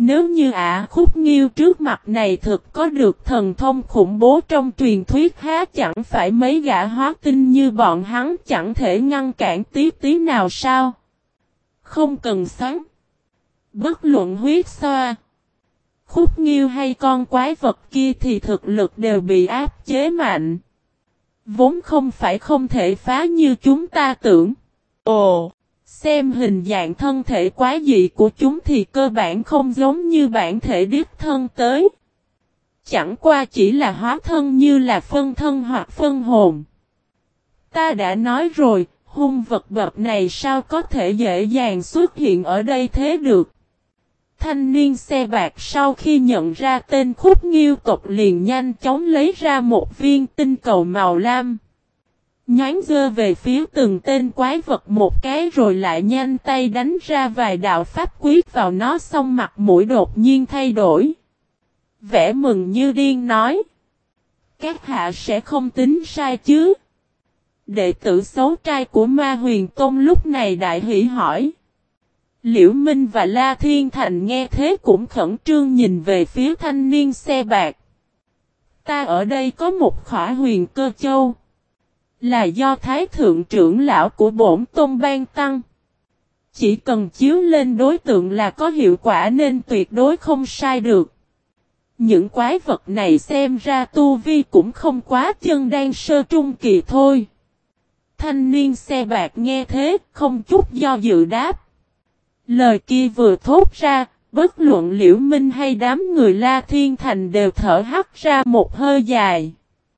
Nếu như Khúc Nghiêu trước mặt này thực có được thần thông khủng bố trong truyền thuyết há chẳng phải mấy gã hóa tinh như bọn hắn chẳng thể ngăn cản tí nào sao? Không cần xoắn. Bất luận huyết xoa, Khúc Nghiêu hay con quái vật kia thì thực lực đều bị áp chế mạnh. Vốn không phải không thể phá như chúng ta tưởng. Ồ! Xem hình dạng thân thể quái dị của chúng thì cơ bản không giống như bản thể đích thân tới. Chẳng qua chỉ là hóa thân như là phân thân hoặc phân hồn. Ta đã nói rồi, hung vật bậc này sao có thể dễ dàng xuất hiện ở đây thế được. Thanh niên xe bạc sau khi nhận ra tên Khúc Nghiêu tộc liền nhanh chóng lấy ra một viên tinh cầu màu lam. Nhoáng dơ về phía từng tên quái vật một cái rồi lại nhanh tay đánh ra vài đạo pháp quyết vào nó, xong mặt mũi đột nhiên thay đổi. Vẻ mừng như điên nói: các hạ sẽ không tính sai chứ? Đệ tử xấu trai của Ma Huyền Tôn lúc này đại hỉ hỏi. Liễu Minh và La Thiên Thành nghe thế cũng khẩn trương nhìn về phía thanh niên xe bạc. Ta ở đây có một khỏa huyền cơ châu. Là do Thái Thượng trưởng lão của bổn tôn ban tăng. Chỉ cần chiếu lên đối tượng là có hiệu quả nên tuyệt đối không sai được. Những quái vật này xem ra tu vi cũng không quá chân đan sơ trung kỳ thôi. Thanh niên xe bạc nghe thế không chút do dự đáp. Lời kia vừa thốt ra, bất luận Liễu Minh hay đám người La Thiên Thành đều thở hắt ra một hơi dài.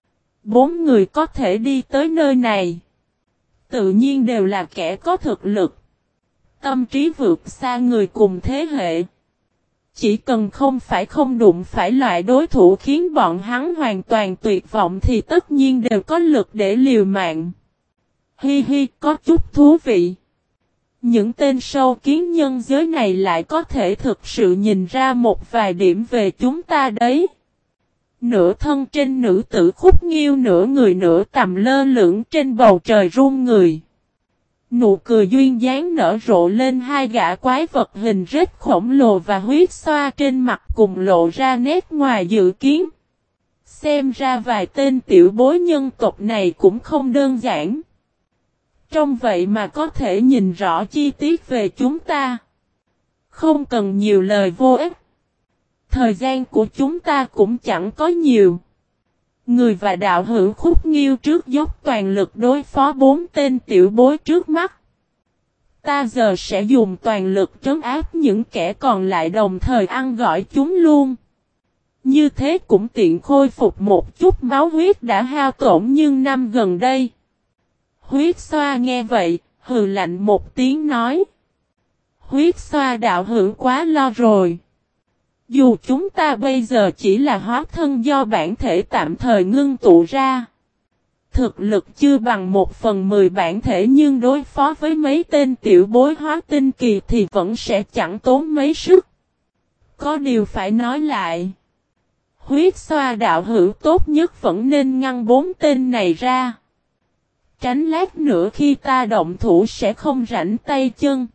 4 người có thể đi tới nơi này, tự nhiên đều là kẻ có thực lực, tâm trí vượt xa người cùng thế hệ. Chỉ cần không đụng phải loại đối thủ khiến bọn hắn hoàn toàn tuyệt vọng thì tất nhiên đều có lực để liều mạng. Hi hi, có chút thú vị. Những tên sâu kiến nhân giới này lại có thể thực sự nhìn ra một vài điểm về chúng ta đấy. Nửa thân trên nữ tử Khúc Nghiêu, nửa người nửa tầm lơ lửng trên bầu trời run người. Nụ cười duyên dáng nở rộ lên hai gã quái vật hình rết khổng lồ và huyết xoa trên mặt cùng lộ ra nét ngoài dự kiến. Xem ra vài tên tiểu bối nhân tộc này cũng không đơn giản. Trong vậy mà có thể nhìn rõ chi tiết về chúng ta. Không cần nhiều lời vô ích. Thời gian của chúng ta cũng chẳng có nhiều. Người và đạo hữu Khúc Nghiêu trước dốc toàn lực đối phó 4 tên tiểu bối trước mắt. Ta giờ sẽ dùng toàn lực trấn áp những kẻ còn lại, đồng thời ăn gọi chúng luôn. Như thế cũng tiện khôi phục một chút máu huyết đã hao tổn nhưng năm gần đây. Huyết xoa nghe vậy, hừ lạnh một tiếng nói. Huyết xoa đạo hữu quá lo rồi. Dù chúng ta bây giờ chỉ là hóa thân do bản thể tạm thời ngưng tụ ra. Thực lực chưa bằng 1/10 bản thể, nhưng đối phó với mấy tên tiểu bối hóa tinh kỳ thì vẫn sẽ chẳng tốn mấy sức. Có điều phải nói lại. Huyết xoa đạo hữu tốt nhất vẫn nên ngăn 4 tên này ra. Tránh lát nữa khi ta động thủ sẽ không rảnh tay chân.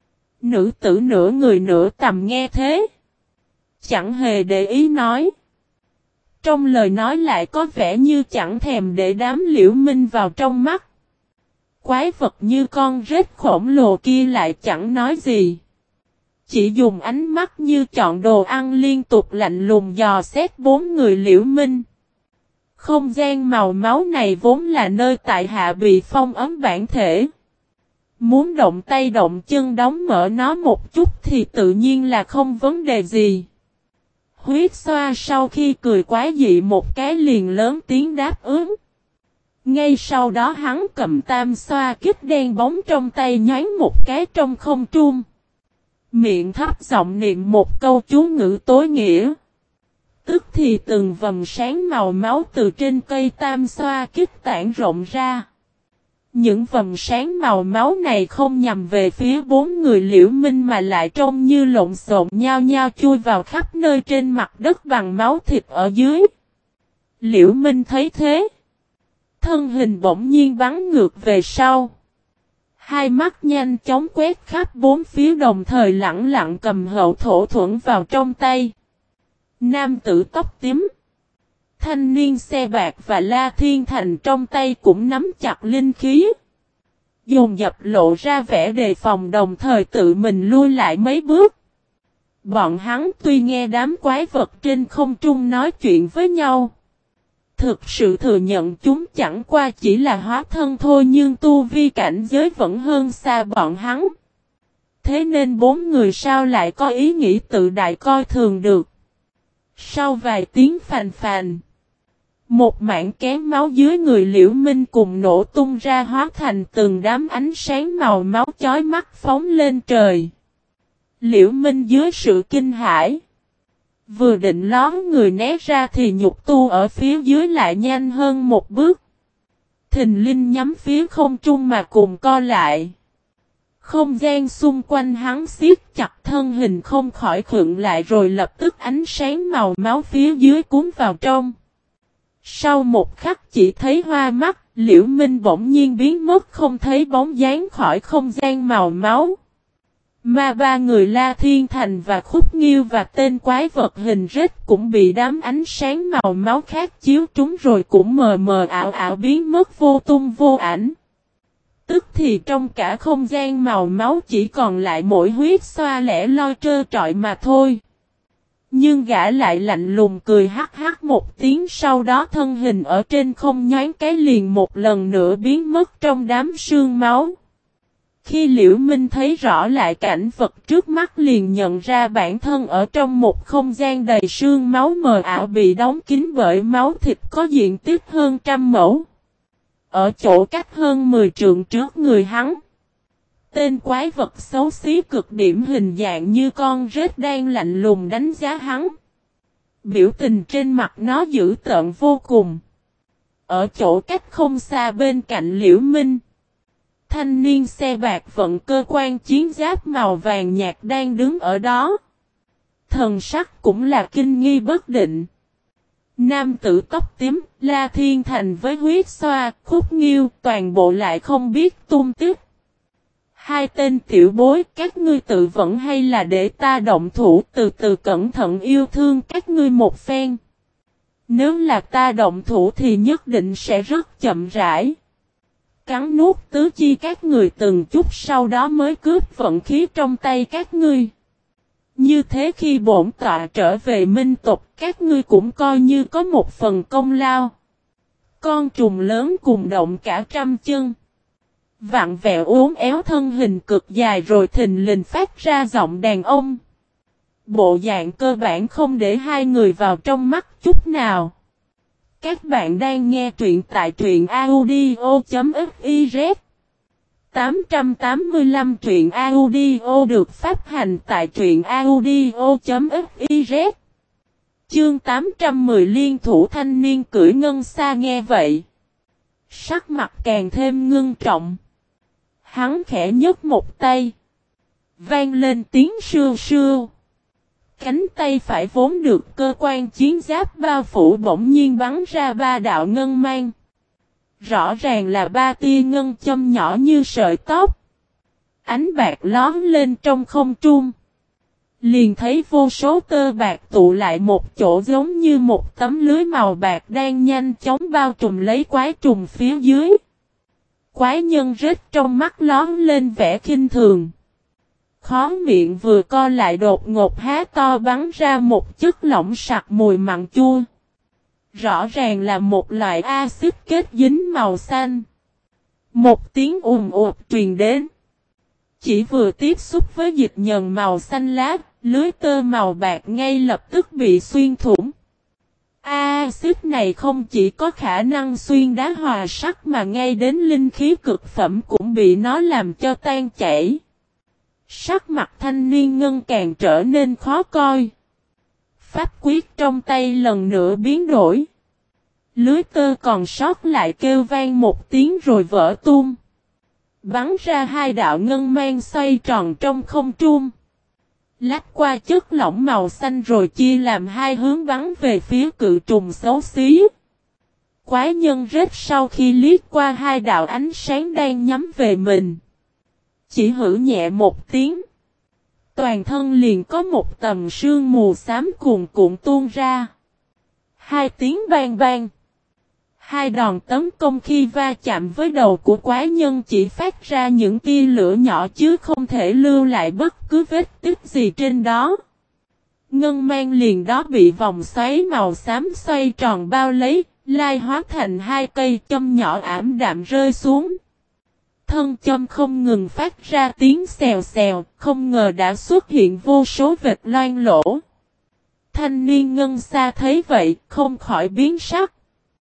Nữ tử nửa người nửa tầm nghe thế, chẳng hề để ý nói. Trong lời nói lại có vẻ như chẳng thèm để đám Liễu Minh vào trong mắt. Quái vật như con rết khổng lồ kia lại chẳng nói gì. Chỉ dùng ánh mắt như chọn đồ ăn liên tục lạnh lùng dò xét 4 người Liễu Minh. Không gian màu máu này vốn là nơi tại hạ bị phong ấm bản thể. Muốn động tay động chân đóng mở nó một chút thì tự nhiên là không vấn đề gì. Huyết xoa sau khi cười quá dị một cái liền lớn tiếng đáp ứng. Ngay sau đó hắn cầm tam xoa kích đen bóng trong tay nhoáng một cái trong không trung. Miệng thấp giọng niệm một câu chú ngữ tối nghĩa. Tức thì từng vầng sáng màu máu từ trên cây tam xoa kích tản rộng ra. Những vầng sáng màu máu này không nhằm về phía 4 người Liễu Minh mà lại trông như lộn xộn nhao nhao chui vào khắp nơi trên mặt đất bằng máu thịt ở dưới. Liễu Minh thấy thế, thân hình bỗng nhiên bắn ngược về sau. Hai mắt nhanh chóng quét khắp bốn phía đồng thời lẳng lặng cầm hậu thổ thuẫn vào trong tay. Nam tử tóc tím, thanh niên xe bạc và La Thiên Thành trong tay cũng nắm chặt linh khí. Dồn dập lộ ra vẻ đề phòng đồng thời tự mình lui lại mấy bước. Bọn hắn tuy nghe đám quái vật trên không trung nói chuyện với nhau. Thực sự thừa nhận chúng chẳng qua chỉ là hóa thân thôi nhưng tu vi cảnh giới vẫn hơn xa bọn hắn. Thế nên bốn người sao lại có ý nghĩ tự đại coi thường được. Sau vài tiếng phàn phàn, một mảng kén máu dưới người Liễu Minh cùng nổ tung ra hóa thành từng đám ánh sáng màu máu chói mắt phóng lên trời. Liễu Minh dưới sự kinh hãi, vừa định lón người né ra thì nhục tu ở phía dưới lại nhanh hơn một bước. Thình linh nhắm phía không trung mà cùng co lại. Không gian xung quanh hắn siết chặt thân hình không khỏi khựng lại rồi lập tức ánh sáng màu máu phía dưới cuốn vào trong. Sau một khắc chỉ thấy hoa mắt, Liễu Minh bỗng nhiên biến mất không thấy bóng dáng khỏi không gian màu máu. Mà ba người La Thiên Thành và Khúc Nghiêu và tên quái vật hình rết cũng bị đám ánh sáng màu máu khác chiếu trúng rồi cũng mờ mờ ảo ảo biến mất vô tung vô ảnh. Tức thì trong cả không gian màu máu chỉ còn lại mỗi huyết xoa lẻ loi trơ trọi mà thôi. Nhưng gã lại lạnh lùng cười hắc hắc một tiếng sau đó thân hình ở trên không nhoáng cái liền một lần nữa biến mất trong đám sương máu. Khi Liễu Minh thấy rõ lại cảnh vật trước mắt liền nhận ra bản thân ở trong một không gian đầy sương máu mờ ảo bị đóng kín bởi máu thịt có diện tích hơn 100 mẫu. Ở chỗ cách hơn 10 trượng trước người hắn, tên quái vật xấu xí cực điểm hình dạng như con rết đang lạnh lùng đánh giá hắn. Biểu tình trên mặt nó dữ tợn vô cùng. Ở chỗ cách không xa bên cạnh Liễu Minh, thanh niên xe bạc vận cơ quan chiến giáp màu vàng nhạt đang đứng ở đó. Thần sắc cũng là kinh nghi bất định. Nam tử tóc tím, La Thiên Thành với huyết xoa, Khúc Nghiêu toàn bộ lại không biết tung tích. Hai tên tiểu bối các ngươi tự vẫn hay là để ta động thủ từ từ cẩn thận yêu thương các ngươi một phen. Nếu là ta động thủ thì nhất định sẽ rất chậm rãi. Cắn nuốt tứ chi các người từng chút sau đó mới cướp vận khí trong tay các ngươi. Như thế khi bổn tọa trở về minh tộc các ngươi cũng coi như có một phần công lao. Con trùng lớn cùng động cả 100 chân. Vặn vẹo uốn éo thân hình cực dài rồi thình lình phát ra giọng đàn ông. Bộ dạng cơ bản không để hai người vào trong mắt chút nào. Các bạn đang nghe truyện tại truyện audio.fiz 885 truyện audio được phát hành tại truyện audio.fiz Chương 810 liên thủ thanh niên cưỡi ngân xa nghe vậy. Sắc mặt càng thêm ngưng trọng. Hắn khẽ nhấc một tay. Vang lên tiếng sưu sưu. Cánh tay phải vốn được cơ quan chiến giáp bao phủ bỗng nhiên bắn ra 3 đạo ngân mang. Rõ ràng là 3 tia ngân châm nhỏ như sợi tóc. Ánh bạc lóm lên trong không trung. Liền thấy vô số tơ bạc tụ lại một chỗ giống như một tấm lưới màu bạc đang nhanh chóng bao trùm lấy quái trùng phía dưới. Quái nhân rết trong mắt lóm lên vẻ khinh thường. Khóe miệng vừa co lại đột ngột há to bắn ra một chất lỏng sặc mùi mặn chua. Rõ ràng là một loại axit kết dính màu xanh. Một tiếng ùm ụt truyền đến. Chỉ vừa tiếp xúc với dịch nhờn màu xanh lá, lưới tơ màu bạc ngay lập tức bị xuyên thủng. Axit này không chỉ có khả năng xuyên đá hòa sắt mà ngay đến linh khí cực phẩm cũng bị nó làm cho tan chảy. Sắc mặt thanh niên ngân càng trở nên khó coi. Pháp quyết trong tay lần nữa biến đổi. Lưới tơ còn sót lại kêu vang một tiếng rồi vỡ tung. Bắn ra 2 đạo ngân mang xoay tròn trong không trung. Lách qua chất lỏng màu xanh rồi chia làm 2 hướng bắn về phía cự trùng xấu xí. Quái nhân rết sau khi liếc qua 2 đạo ánh sáng đang nhắm về mình. Chỉ hử nhẹ một tiếng. Toàn thân liền có một tầng sương mù xám cuồn cuộn tuôn ra. Hai tiếng vang vang. Hai đòn tấn công khi va chạm với đầu của quái nhân chỉ phát ra những tia lửa nhỏ chứ không thể lưu lại bất cứ vết tích gì trên đó. Ngân mang liền đó bị vòng xoáy màu xám xoay tròn bao lấy, lai hóa thành hai cây châm nhỏ ảm đạm rơi xuống. Thân châm không ngừng phát ra tiếng xèo xèo, không ngờ đã xuất hiện vô số vệt loang lỗ. Thanh niên ngân xa thấy vậy, không khỏi biến sắc.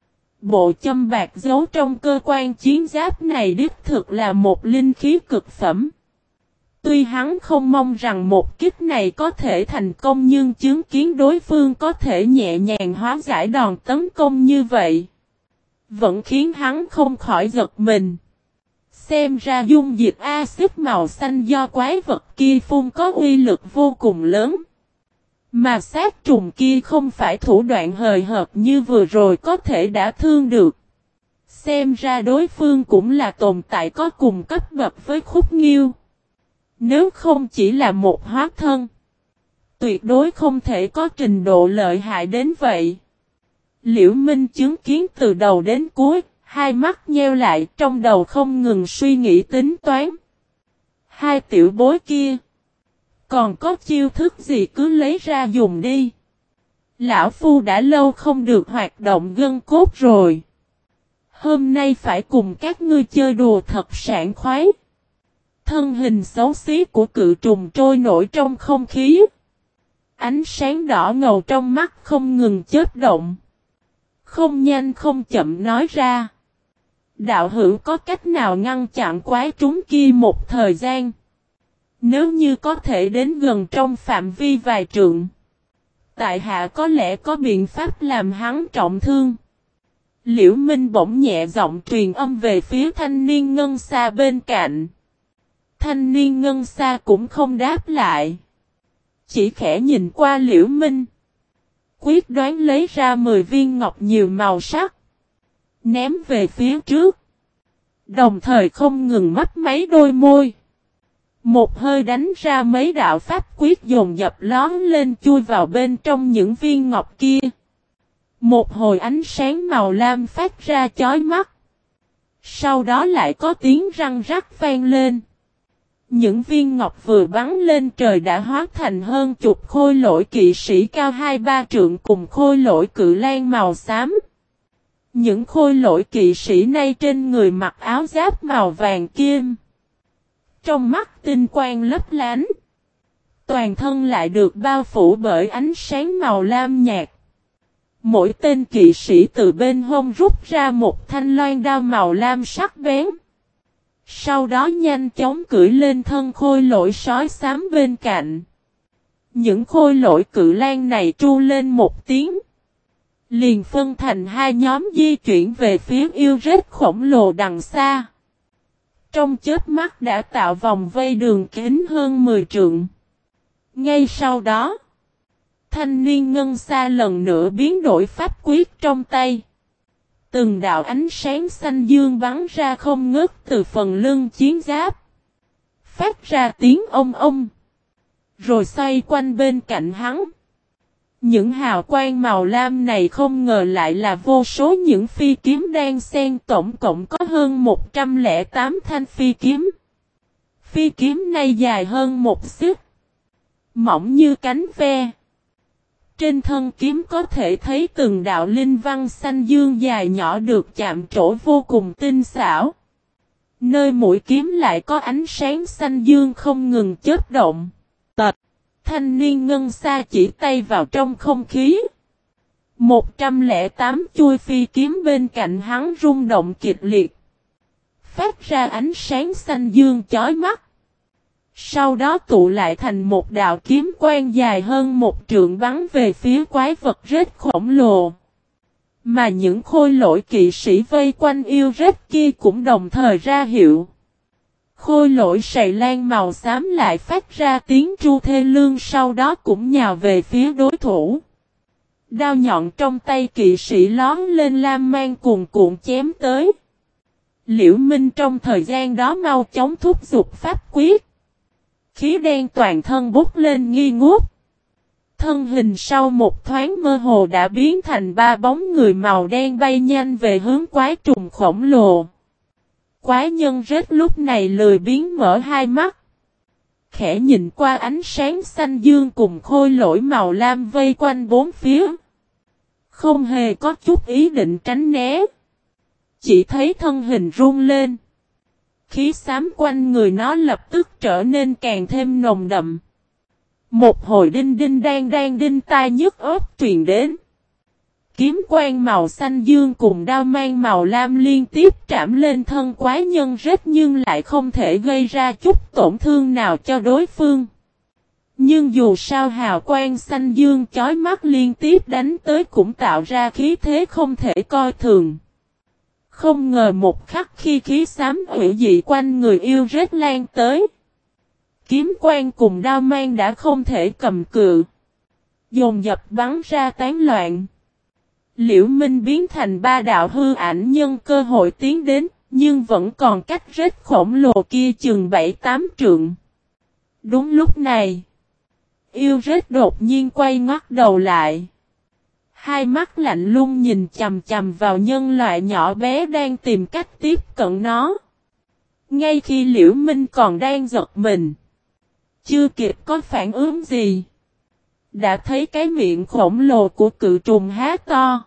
Bộ châm bạc giấu trong cơ quan chiến giáp này đích thực là một linh khí cực phẩm. Tuy hắn không mong rằng một kích này có thể thành công nhưng chứng kiến đối phương có thể nhẹ nhàng hóa giải đòn tấn công như vậy, vẫn khiến hắn không khỏi giật mình. Xem ra dung dịch axit màu xanh do quái vật kia phun có uy lực vô cùng lớn. Mà sát trùng kia không phải thủ đoạn hời hợt như vừa rồi có thể đã thương được. Xem ra đối phương cũng là tồn tại có cùng cấp bậc với Khúc Nghiêu. Nếu không chỉ là một hóa thân, tuyệt đối không thể có trình độ lợi hại đến vậy. Liễu Minh chứng kiến từ đầu đến cuối, hai mắt nheo lại trong đầu không ngừng suy nghĩ tính toán. Hai tiểu bối kia, còn có chiêu thức gì cứ lấy ra dùng đi. Lão Phu đã lâu không được hoạt động gân cốt rồi. Hôm nay phải cùng các ngươi chơi đùa thật sảng khoái. Thân hình xấu xí của cự trùng trôi nổi trong không khí. Ánh sáng đỏ ngầu trong mắt không ngừng chớp động. Không nhanh không chậm nói ra. Đạo hữu có cách nào ngăn chặn quái trúng kia một thời gian? Nếu như có thể đến gần trong phạm vi vài trượng, tại hạ có lẽ có biện pháp làm hắn trọng thương. Liễu Minh bỗng nhẹ giọng truyền âm về phía thanh niên ngân xa bên cạnh. Thanh niên ngân xa cũng không đáp lại, chỉ khẽ nhìn qua Liễu Minh, quyết đoán lấy ra 10 viên ngọc nhiều màu sắc, ném về phía trước, đồng thời không ngừng mấp máy đôi môi. Một hơi đánh ra mấy đạo pháp quyết dồn dập lón lên chui vào bên trong những viên ngọc kia. Một hồi ánh sáng màu lam phát ra chói mắt. Sau đó lại có tiếng răng rắc vang lên. Những viên ngọc vừa bắn lên trời đã hóa thành hơn chục khôi lỗi kỵ sĩ cao 2-3 trượng cùng khôi lỗi cự lang màu xám. Những khôi lỗi kỵ sĩ này trên người mặc áo giáp màu vàng kim. Trong mắt tinh quang lấp lánh. Toàn thân lại được bao phủ bởi ánh sáng màu lam nhạt. Mỗi tên kỵ sĩ từ bên hông rút ra một thanh loan đao màu lam sắc bén. Sau đó nhanh chóng cưỡi lên thân khôi lỗi sói xám bên cạnh. Những khôi lỗi cự lang này tru lên một tiếng, liền phân thành hai nhóm di chuyển về phía yêu rết khổng lồ đằng xa. Trong chớp mắt đã tạo vòng vây đường kính hơn 10 trượng. Ngay sau đó, thanh niên ngân xa lần nữa biến đổi pháp quyết trong tay. Từng đạo ánh sáng xanh dương bắn ra không ngớt từ phần lưng chiến giáp, phát ra tiếng ông ông, rồi xoay quanh bên cạnh hắn. Những hào quang màu lam này không ngờ lại là vô số những phi kiếm đan xen, tổng cộng có hơn 108 thanh phi kiếm. Phi kiếm này dài hơn một xích, mỏng như cánh ve. Trên thân kiếm có thể thấy từng đạo linh văn xanh dương dài nhỏ được chạm trổ vô cùng tinh xảo. Nơi mũi kiếm lại có ánh sáng xanh dương không ngừng chớp động. Tạch! Thanh niên ngân xa chỉ tay vào trong không khí. 108 chuôi phi kiếm bên cạnh hắn rung động kịch liệt, phát ra ánh sáng xanh dương chói mắt. Sau đó tụ lại thành một đạo kiếm quang dài hơn một trượng bắn về phía quái vật rết khổng lồ. Mà những khôi lỗi kỵ sĩ vây quanh yêu rết kia cũng đồng thời ra hiệu. Khôi lỗi sầy lan màu xám lại phát ra tiếng tru thê lương, sau đó cũng nhào về phía đối thủ. Đao nhọn trong tay kỵ sĩ lón lên lam mang cuồn cuộn chém tới. Liễu Minh trong thời gian đó mau chóng thúc giục pháp quyết. Khí đen toàn thân bốc lên nghi ngút. Thân hình sau một thoáng mơ hồ đã biến thành ba bóng người màu đen bay nhanh về hướng quái trùng khổng lồ. Quái nhân rết lúc này lười biếng mở hai mắt. Khẽ nhìn qua ánh sáng xanh dương cùng khôi lỗi màu lam vây quanh bốn phía. Không hề có chút ý định tránh né. Chỉ thấy thân hình run lên. Khí xám quanh người nó lập tức trở nên càng thêm nồng đậm. Một hồi đinh đinh đang đinh tai nhức óc truyền đến. Kiếm quang màu xanh dương cùng đao mang màu lam liên tiếp trảm lên thân quái nhân rết nhưng lại không thể gây ra chút tổn thương nào cho đối phương. Nhưng dù sao hào quang xanh dương chói mắt liên tiếp đánh tới cũng tạo ra khí thế không thể coi thường. Không ngờ một khắc khi khí xám hủy dị quanh người yêu rết lan tới. Kiếm quang cùng đao mang đã không thể cầm cự. Dồn dập bắn ra tán loạn. Liễu Minh biến thành ba đạo hư ảnh nhân cơ hội tiến đến, nhưng vẫn còn cách rết khổng lồ kia chừng 7-8 trượng. Đúng lúc này, yêu rết đột nhiên quay ngoắt đầu lại. Hai mắt lạnh lùng nhìn chằm chằm vào nhân loại nhỏ bé đang tìm cách tiếp cận nó. Ngay khi Liễu Minh còn đang giật mình, chưa kịp có phản ứng gì, đã thấy cái miệng khổng lồ của cự trùng há to.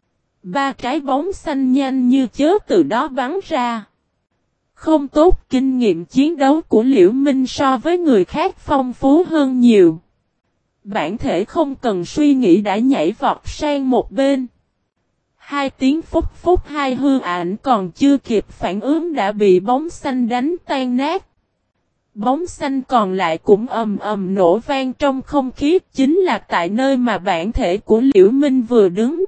Ba trái bóng xanh nhanh như chớp từ đó bắn ra. Không tốt, kinh nghiệm chiến đấu của Liễu Minh so với người khác phong phú hơn nhiều. Bản thể không cần suy nghĩ đã nhảy vọt sang một bên. Hai tiếng phúc phúc hai hư ảnh còn chưa kịp phản ứng đã bị bóng xanh đánh tan nát. Bóng xanh còn lại cũng ầm ầm nổ vang trong không khí, chính là tại nơi mà bản thể của Liễu Minh vừa đứng.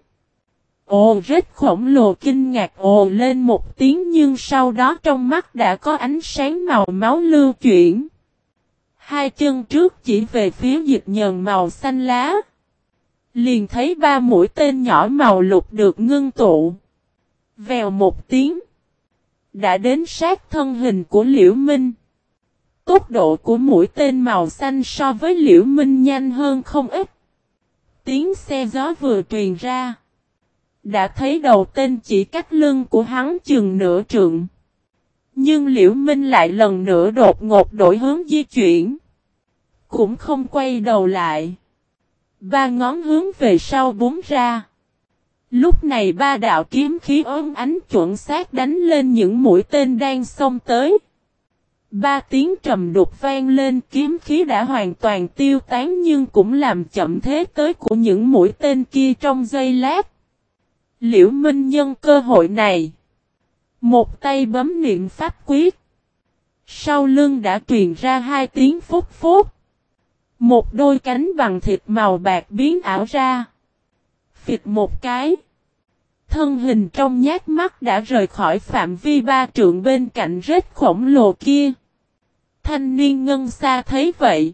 Ồ, rết khổng lồ kinh ngạc ồ lên một tiếng nhưng sau đó trong mắt đã có ánh sáng màu máu lưu chuyển. Hai chân trước chỉ về phía dịch nhờn màu xanh lá. Liền thấy ba mũi tên nhỏ màu lục được ngưng tụ. Vèo một tiếng. Đã đến sát thân hình của Liễu Minh. Tốc độ của mũi tên màu xanh so với Liễu Minh nhanh hơn không ít. Tiếng xe gió vừa truyền ra. Đã thấy đầu tên chỉ cách lưng của hắn chừng nửa trượng. Nhưng Liễu Minh lại lần nữa đột ngột đổi hướng di chuyển. Cũng không quay đầu lại. Ba ngón hướng về sau búng ra. Lúc này ba đạo kiếm khí ốm ánh chuẩn xác đánh lên những mũi tên đang xông tới. Ba tiếng trầm đục vang lên, kiếm khí đã hoàn toàn tiêu tán nhưng cũng làm chậm thế tới của những mũi tên kia trong giây lát. Liễu Minh nhân cơ hội này. Một tay bấm niệm pháp quyết. Sau lưng đã truyền ra hai tiếng phúc phúc. Một đôi cánh bằng thịt màu bạc biến ảo ra. Phịch một cái. Thân hình trong nhát mắt đã rời khỏi phạm vi ba trượng bên cạnh rết khổng lồ kia. Thanh niên ngân xa thấy vậy.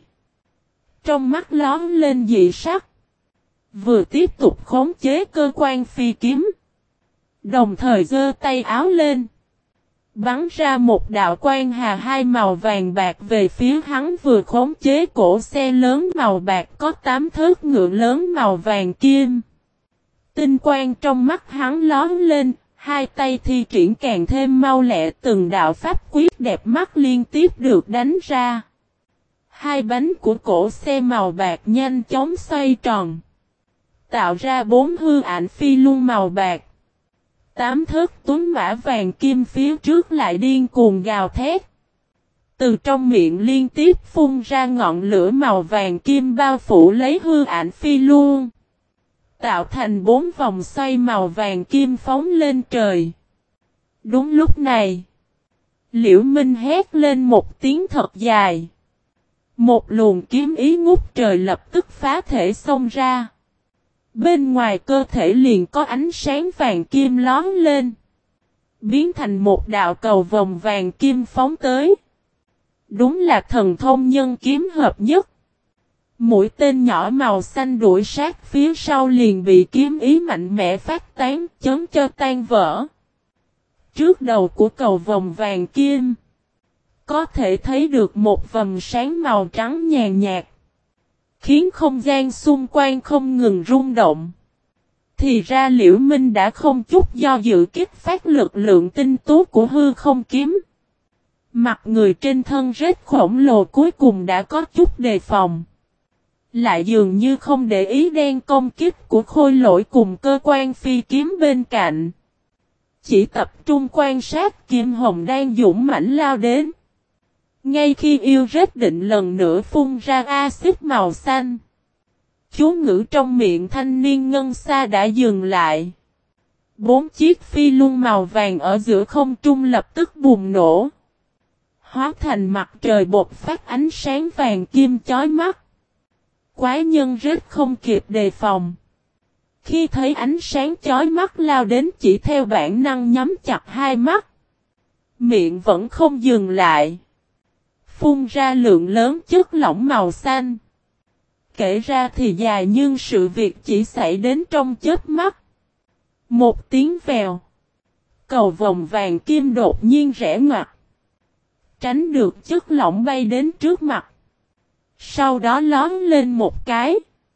Trong mắt lóm lên dị sắc. Vừa tiếp tục khống chế cơ quan phi kiếm. Đồng thời giơ tay áo lên. Bắn ra một đạo quang hà hai màu vàng bạc về phía hắn vừa khống chế cổ xe lớn màu bạc có 8 thớt ngựa lớn màu vàng kim. Tinh quang trong mắt hắn lóm lên, hai tay thi triển càng thêm mau lẹ từng đạo pháp quyết đẹp mắt liên tiếp được đánh ra. Hai bánh của cổ xe màu bạc nhanh chóng xoay tròn. Tạo ra 4 hư ảnh phi luân màu bạc. 8 thớt tuấn mã vàng kim phía trước lại điên cuồng gào thét. Từ trong miệng liên tiếp phun ra ngọn lửa màu vàng kim bao phủ lấy hư ảnh phi luân. Tạo thành 4 vòng xoay màu vàng kim phóng lên trời. Đúng lúc này, Liễu Minh hét lên một tiếng thật dài. Một luồng kiếm ý ngút trời lập tức phá thể xông ra. Bên ngoài cơ thể liền có ánh sáng vàng kim lóm lên. Biến thành một đạo cầu vòng vàng kim phóng tới. Đúng là thần thông nhân kiếm hợp nhất. Mũi tên nhỏ màu xanh đuổi sát phía sau liền bị kiếm ý mạnh mẽ phát tán chấn cho tan vỡ. Trước đầu của cầu vòng vàng kim, có thể thấy được một vầng sáng màu trắng nhàn nhạt, khiến không gian xung quanh không ngừng rung động. Thì ra Liễu Minh đã không chút do dự kích phát lực lượng tinh tú của hư không kiếm. Mặt người trên thân rết khổng lồ cuối cùng đã có chút đề phòng. Lại dường như không để ý đen công kích của khôi lỗi cùng cơ quan phi kiếm bên cạnh. Chỉ tập trung quan sát Kim Hồng đang dũng mãnh lao đến. Ngay khi yêu rết định lần nữa phun ra axit màu xanh, chú ngữ trong miệng thanh niên ngân xa đã dừng lại. 4 chiếc phi luân màu vàng ở giữa không trung lập tức bùng nổ, hóa thành mặt trời bộc phát ánh sáng vàng kim chói mắt. Quái nhân rết không kịp đề phòng. Khi thấy ánh sáng chói mắt lao đến chỉ theo bản năng nhắm chặt hai mắt. Miệng vẫn không dừng lại. Phun ra lượng lớn chất lỏng màu xanh. Kể ra thì dài nhưng sự việc chỉ xảy đến trong chớp mắt. Một tiếng vèo. Cầu vòng vàng kim đột nhiên rẽ ngoặt. Tránh được chất lỏng bay đến trước mặt. Sau đó lóm lên một cái.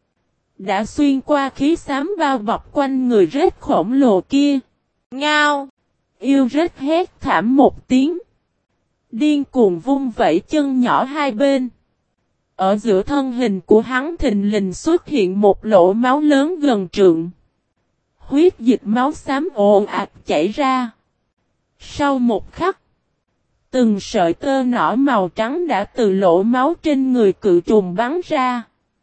Đã xuyên qua khí xám bao bọc quanh người rết khổng lồ kia. Ngao! Yêu rết hét thảm một tiếng. Điên cuồng vung vẩy chân nhỏ hai bên. Ở giữa thân hình của hắn thình lình xuất hiện một lỗ máu lớn gần trượng. Huyết dịch máu xám ồ ạt chảy ra. Sau một khắc, từng sợi tơ nỏ màu trắng đã từ lỗ máu trên người cự trùng bắn ra.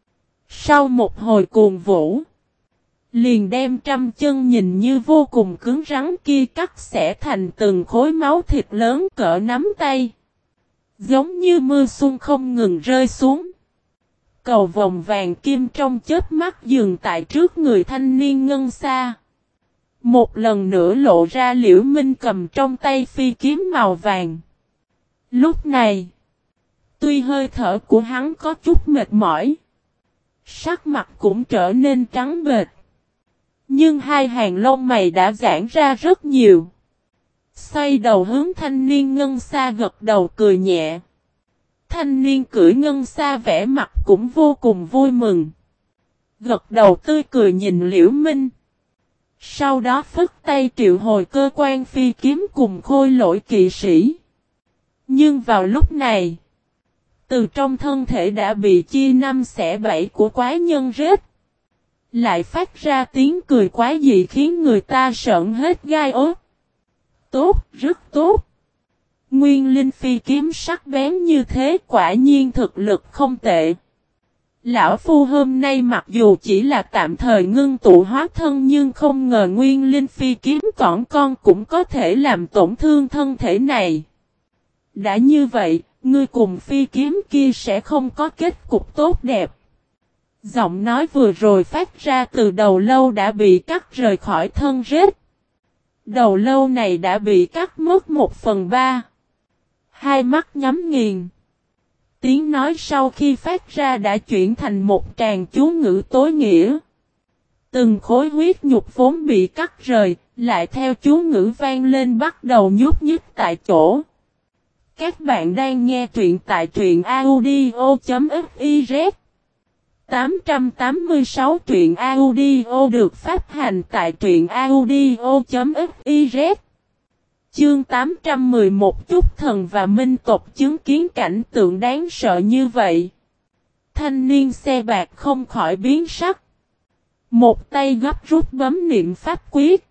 Sau một hồi cuồng vũ, liền đem trăm chân nhìn như vô cùng cứng rắn kia cắt xẻ thành từng khối máu thịt lớn cỡ nắm tay. Giống như mưa xuân không ngừng rơi xuống. Cầu vòng vàng kim trong chớp mắt dừng tại trước người thanh niên ngân xa. Một lần nữa lộ ra Liễu Minh cầm trong tay phi kiếm màu vàng. Lúc này, tuy hơi thở của hắn có chút mệt mỏi, sắc mặt cũng trở nên trắng bệch, nhưng hai hàng lông mày đã giãn ra rất nhiều. Xoay đầu hướng thanh niên ngân xa gật đầu cười nhẹ. Thanh niên cưỡi ngân xa vẻ mặt cũng vô cùng vui mừng. Gật đầu tươi cười nhìn Liễu Minh. Sau đó phất tay triệu hồi cơ quan phi kiếm cùng khôi lỗi kỵ sĩ. Nhưng vào lúc này, từ trong thân thể đã bị chia năm xẻ bảy của quái nhân rết, lại phát ra tiếng cười quái dị khiến người ta sợn hết gai ốt. Tốt, rất tốt. Nguyên linh phi kiếm sắc bén như thế quả nhiên thực lực không tệ. Lão Phu hôm nay mặc dù chỉ là tạm thời ngưng tụ hóa thân nhưng không ngờ nguyên linh phi kiếm cỏn con cũng có thể làm tổn thương thân thể này. Đã như vậy, ngươi cùng phi kiếm kia sẽ không có kết cục tốt đẹp. Giọng nói vừa rồi phát ra từ đầu lâu đã bị cắt rời khỏi thân rết. Đầu lâu này đã bị cắt mất 1/3. Hai mắt nhắm nghiền. Tiếng nói sau khi phát ra đã chuyển thành một tràng chú ngữ tối nghĩa. Từng khối huyết nhục vốn bị cắt rời, lại theo chú ngữ vang lên bắt đầu nhúc nhích tại chỗ. Các bạn đang nghe truyện tại truyện audio.fiz 886 truyện audio được phát hành tại truyện audio.fiz. Chương 811 Chúc thần và minh tộc chứng kiến cảnh tượng đáng sợ như vậy. Thanh niên xe bạc không khỏi biến sắc. Một tay gấp rút bấm niệm pháp quyết.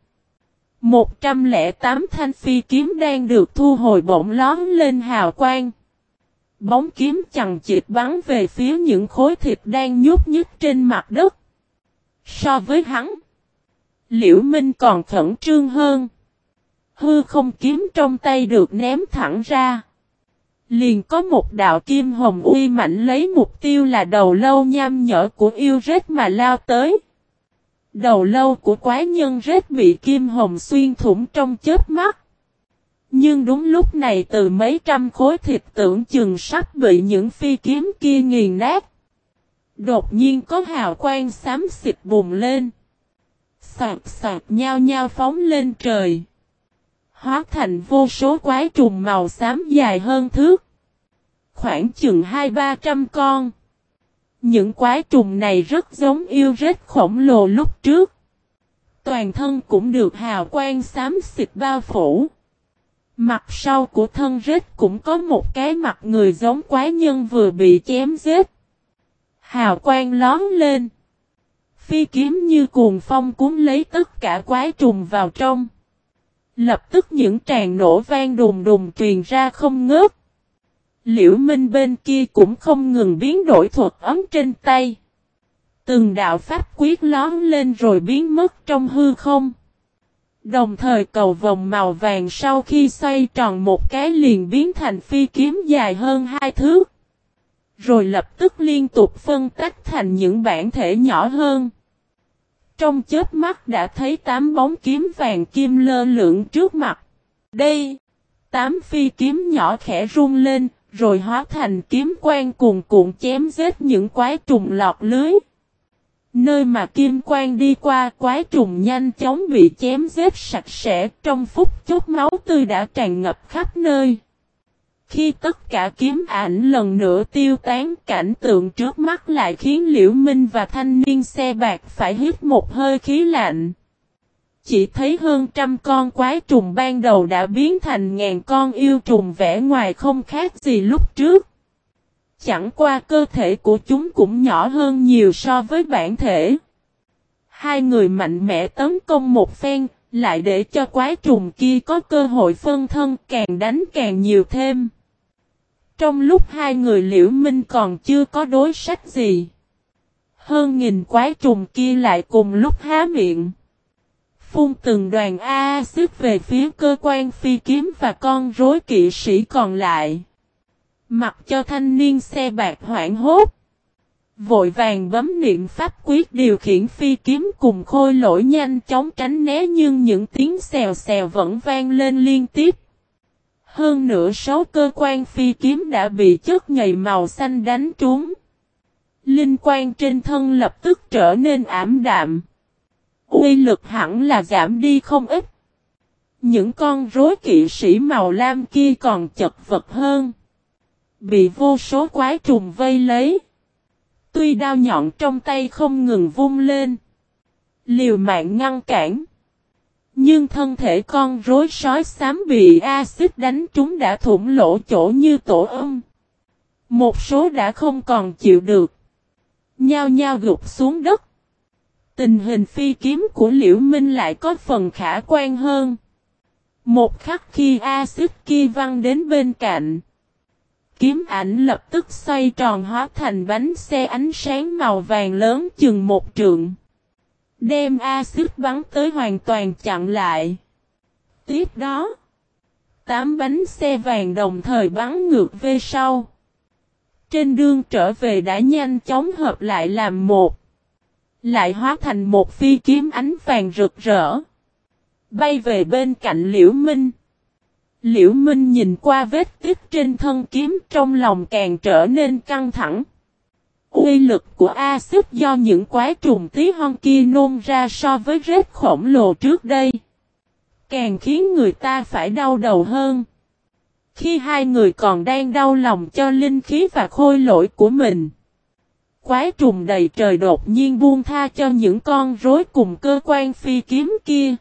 108 thanh phi kiếm đang được thu hồi bỗng lón lên hào quang. Bóng kiếm chằng chịt bắn về phía những khối thịt đang nhúc nhích trên mặt đất. So với hắn, Liễu Minh còn khẩn trương hơn. Hư không kiếm trong tay được ném thẳng ra. Liền có một đạo kim hồng uy mạnh lấy mục tiêu là đầu lâu nham nhở của yêu rết mà lao tới. Đầu lâu của quái nhân rết bị kim hồng xuyên thủng trong chớp mắt. Nhưng đúng lúc này từ mấy trăm khối thịt tưởng chừng sắp bị những phi kiếm kia nghiền nát. Đột nhiên có hào quang xám xịt bùng lên. Sạc sạc nhao nhao phóng lên trời. hóa thành vô số quái trùng màu xám dài hơn thước. Khoảng chừng 200-300 con. Những quái trùng này rất giống yêu rết khổng lồ lúc trước. Toàn thân cũng được hào quang xám xịt bao phủ. Mặt sau của thân rết cũng có một cái mặt người giống quái nhân vừa bị chém giết. Hào quang lóm lên. Phi kiếm như cuồng phong cuốn lấy tất cả quái trùng vào trong. Lập tức những tràng nổ vang đùng đùng truyền ra không ngớt. Liễu Minh bên kia cũng không ngừng biến đổi thuật ấm trên tay. Từng đạo pháp quyết lóm lên rồi biến mất trong hư không. Đồng thời cầu vòng màu vàng sau khi xoay tròn một cái liền biến thành phi kiếm dài hơn 2 thước. Rồi lập tức liên tục phân tách thành những bản thể nhỏ hơn. Trong chớp mắt đã thấy 8 bóng kiếm vàng kim lơ lửng trước mặt. Đây, 8 phi kiếm nhỏ khẽ rung lên, rồi hóa thành kiếm quang cuồn cuộn chém giết những quái trùng lọt lưới. Nơi mà kim quang đi qua, quái trùng nhanh chóng bị chém giết sạch sẽ, trong phút chốc máu tươi đã tràn ngập khắp nơi. Khi tất cả kiếm ảnh lần nữa tiêu tán, cảnh tượng trước mắt lại khiến Liễu Minh và thanh niên xe bạc phải hít một hơi khí lạnh. Chỉ thấy hơn trăm con quái trùng ban đầu đã biến thành ngàn con yêu trùng vẻ ngoài không khác gì lúc trước. Chẳng qua cơ thể của chúng cũng nhỏ hơn nhiều so với bản thể. Hai người mạnh mẽ tấn công một phen, lại để cho quái trùng kia có cơ hội phân thân, càng đánh càng nhiều thêm. Trong lúc hai người Liễu Minh còn chưa có đối sách gì, hơn nghìn quái trùng kia lại cùng lúc há miệng, phun từng đoàn axit về phía cơ quan phi kiếm và con rối kỵ sĩ còn lại. Mặc cho thanh niên xe bạc hoảng hốt, vội vàng bấm niệm pháp quyết điều khiển phi kiếm cùng khôi lỗi nhanh chóng tránh né, nhưng những tiếng xèo xèo vẫn vang lên liên tiếp. Hơn nửa số cơ quan phi kiếm đã bị chất nhầy màu xanh đánh trúng. Linh quang trên thân lập tức trở nên ảm đạm. Uy lực hẳn là giảm đi không ít. Những con rối kỵ sĩ màu lam kia còn chật vật hơn. Bị vô số quái trùng vây lấy. Tuy đao nhọn trong tay không ngừng vung lên, liều mạng ngăn cản, nhưng thân thể con rối sói xám bị axit đánh trúng đã thủng lỗ chỗ như tổ ong. Một số đã không còn chịu được, nhao nhao gục xuống đất. Tình hình phi kiếm của Liễu Minh lại có phần khả quan hơn. Một khắc khi axit kia văng đến bên cạnh, kiếm ảnh lập tức xoay tròn hóa thành bánh xe ánh sáng màu vàng lớn chừng 1 trượng. Đem axit bắn tới hoàn toàn chặn lại. Tiếp đó, 8 bánh xe vàng đồng thời bắn ngược về sau. Trên đường trở về đã nhanh chóng hợp lại làm một. Lại hóa thành một phi kiếm ánh vàng rực rỡ. Bay về bên cạnh Liễu Minh. Liễu Minh nhìn qua vết tích trên thân kiếm, trong lòng càng trở nên căng thẳng. Uy lực của axit do những quái trùng tí hon kia nôn ra so với rết khổng lồ trước đây, càng khiến người ta phải đau đầu hơn. Khi hai người còn đang đau lòng cho linh khí và khôi lỗi của mình, quái trùng đầy trời đột nhiên buông tha cho những con rối cùng cơ quan phi kiếm kia.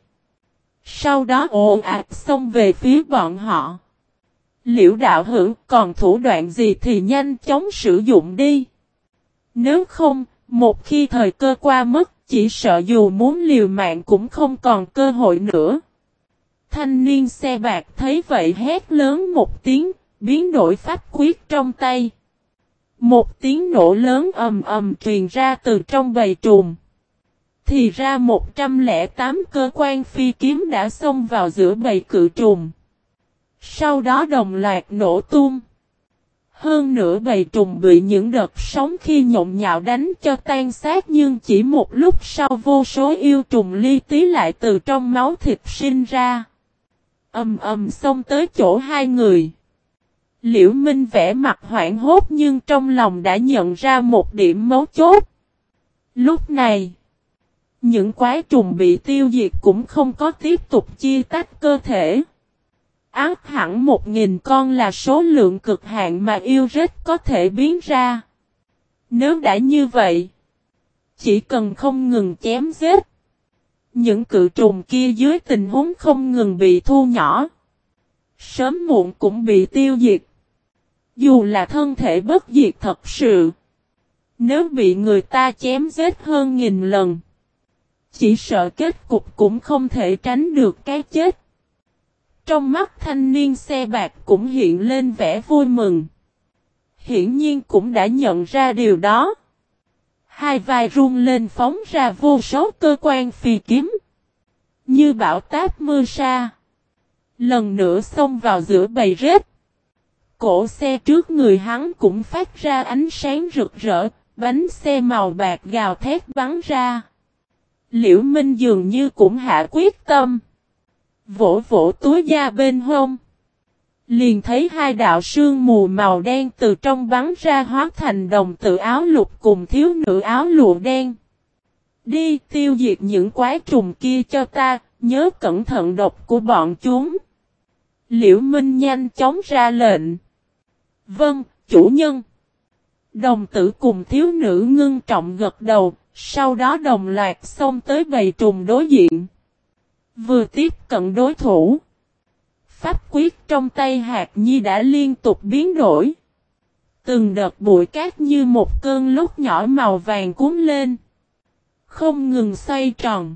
Sau đó ồ ạt xông về phía bọn họ. Liễu đạo hữu, còn thủ đoạn gì thì nhanh chóng sử dụng đi. Nếu không, một khi thời cơ qua mất, chỉ sợ dù muốn liều mạng cũng không còn cơ hội nữa. Thanh niên xe bạc thấy vậy hét lớn một tiếng, biến đổi pháp quyết trong tay. Một tiếng nổ lớn ầm ầm truyền ra từ trong bầy trùng. Thì ra 108 cơ quan phi kiếm đã xông vào giữa bầy cự trùng. Sau đó đồng loạt nổ tung. Hơn nữa bầy trùng bị những đợt sóng khi nhộn nhạo đánh cho tan xác, nhưng chỉ một lúc sau vô số yêu trùng li tí lại từ trong máu thịt sinh ra. Ầm ầm xông tới chỗ hai người. Liễu Minh vẻ mặt hoảng hốt nhưng trong lòng đã nhận ra một điểm mấu chốt. Lúc này, những quái trùng bị tiêu diệt cũng không có tiếp tục chia tách cơ thể. Ác hẳn 1.000 con là số lượng cực hạn mà yêu rết có thể biến ra. Nếu đã như vậy, chỉ cần không ngừng chém giết, những cự trùng kia dưới tình huống không ngừng bị thu nhỏ, sớm muộn cũng bị tiêu diệt. Dù là thân thể bất diệt thật sự, nếu bị người ta chém giết hơn 1.000 lần, chỉ sợ kết cục cũng không thể tránh được cái chết. Trong mắt thanh niên xe bạc cũng hiện lên vẻ vui mừng. Hiển nhiên cũng đã nhận ra điều đó. Hai vai rung lên phóng ra vô số cơ quan phi kiếm. Như bão táp mưa sa. Lần nữa xông vào giữa bầy rết. Cổ xe trước người hắn cũng phát ra ánh sáng rực rỡ. Bánh xe màu bạc gào thét bắn ra. Liễu Minh dường như cũng hạ quyết tâm. Vỗ vỗ túi da bên hông. Liền thấy hai đạo sương mù màu đen từ trong bắn ra hóa thành đồng tử áo lục cùng thiếu nữ áo lụa đen. Đi tiêu diệt những quái trùng kia cho ta, nhớ cẩn thận độc của bọn chúng. Liễu Minh nhanh chóng ra lệnh. Vâng, chủ nhân. Đồng tử cùng thiếu nữ ngưng trọng gật đầu, sau đó đồng loạt xông tới bầy trùng đối diện. Vừa tiếp cận đối thủ, pháp quyết trong tay Hạc Nhi đã liên tục biến đổi. Từng đợt bụi cát như một cơn lốc nhỏ màu vàng cuốn lên, không ngừng xoay tròn,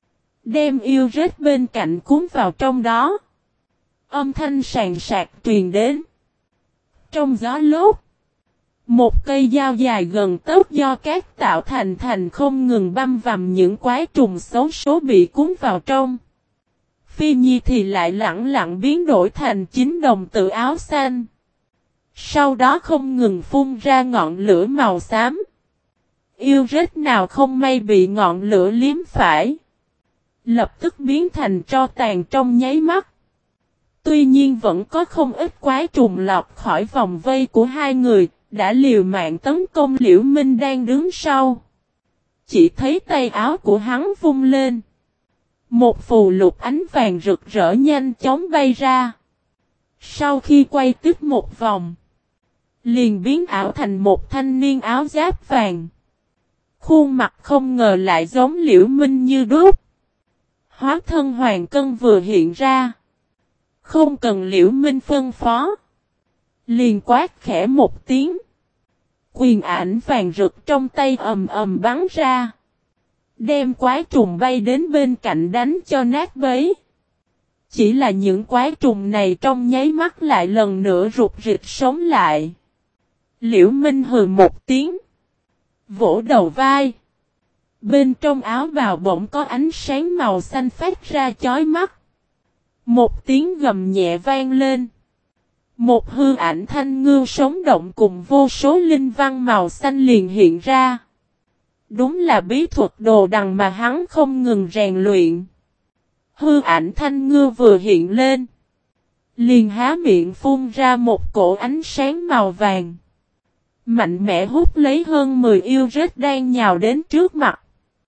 đem yêu rết bên cạnh cuốn vào trong đó. Âm thanh sàn sạc truyền đến. Trong gió lốc, một cây dao dài gần tấc do cát tạo thành không ngừng băm vằm những quái trùng xấu số bị cuốn vào trong. Phi Nhi thì lại lẳng lặng biến đổi thành 9 đồng tử áo xanh. Sau đó không ngừng phun ra ngọn lửa màu xám. Yêu rết nào không may bị ngọn lửa liếm phải, lập tức biến thành tro tàn trong nháy mắt. Tuy nhiên vẫn có không ít quái trùng lọt khỏi vòng vây của hai người, đã liều mạng tấn công Liễu Minh đang đứng sau. Chỉ thấy tay áo của hắn vung lên. Một phù lục ánh vàng rực rỡ nhanh chóng bay ra. Sau khi quay tiếp một vòng, liền biến ảo thành một thanh niên áo giáp vàng. Khuôn mặt không ngờ lại giống Liễu Minh như đúc. Hóa thân hoàng cân vừa hiện ra. Không cần Liễu Minh phân phó, liền quát khẽ một tiếng. Quyền ảnh vàng rực trong tay ầm ầm bắn ra, đem quái trùng bay đến bên cạnh đánh cho nát bấy. Chỉ là những quái trùng này trong nháy mắt lại lần nữa rụt rịch sống lại. Liễu Minh hừ một tiếng, vỗ đầu vai. Bên trong áo bào bỗng có ánh sáng màu xanh phát ra chói mắt. Một tiếng gầm nhẹ vang lên. Một hư ảnh thanh ngưu sống động cùng vô số linh văn màu xanh liền hiện ra. Đúng là bí thuật đồ đằng mà hắn không ngừng rèn luyện. Hư ảnh thanh ngưu vừa hiện lên, liền há miệng phun ra một cổ ánh sáng màu vàng. Mạnh mẽ hút lấy hơn 10 yêu rết đang nhào đến trước mặt.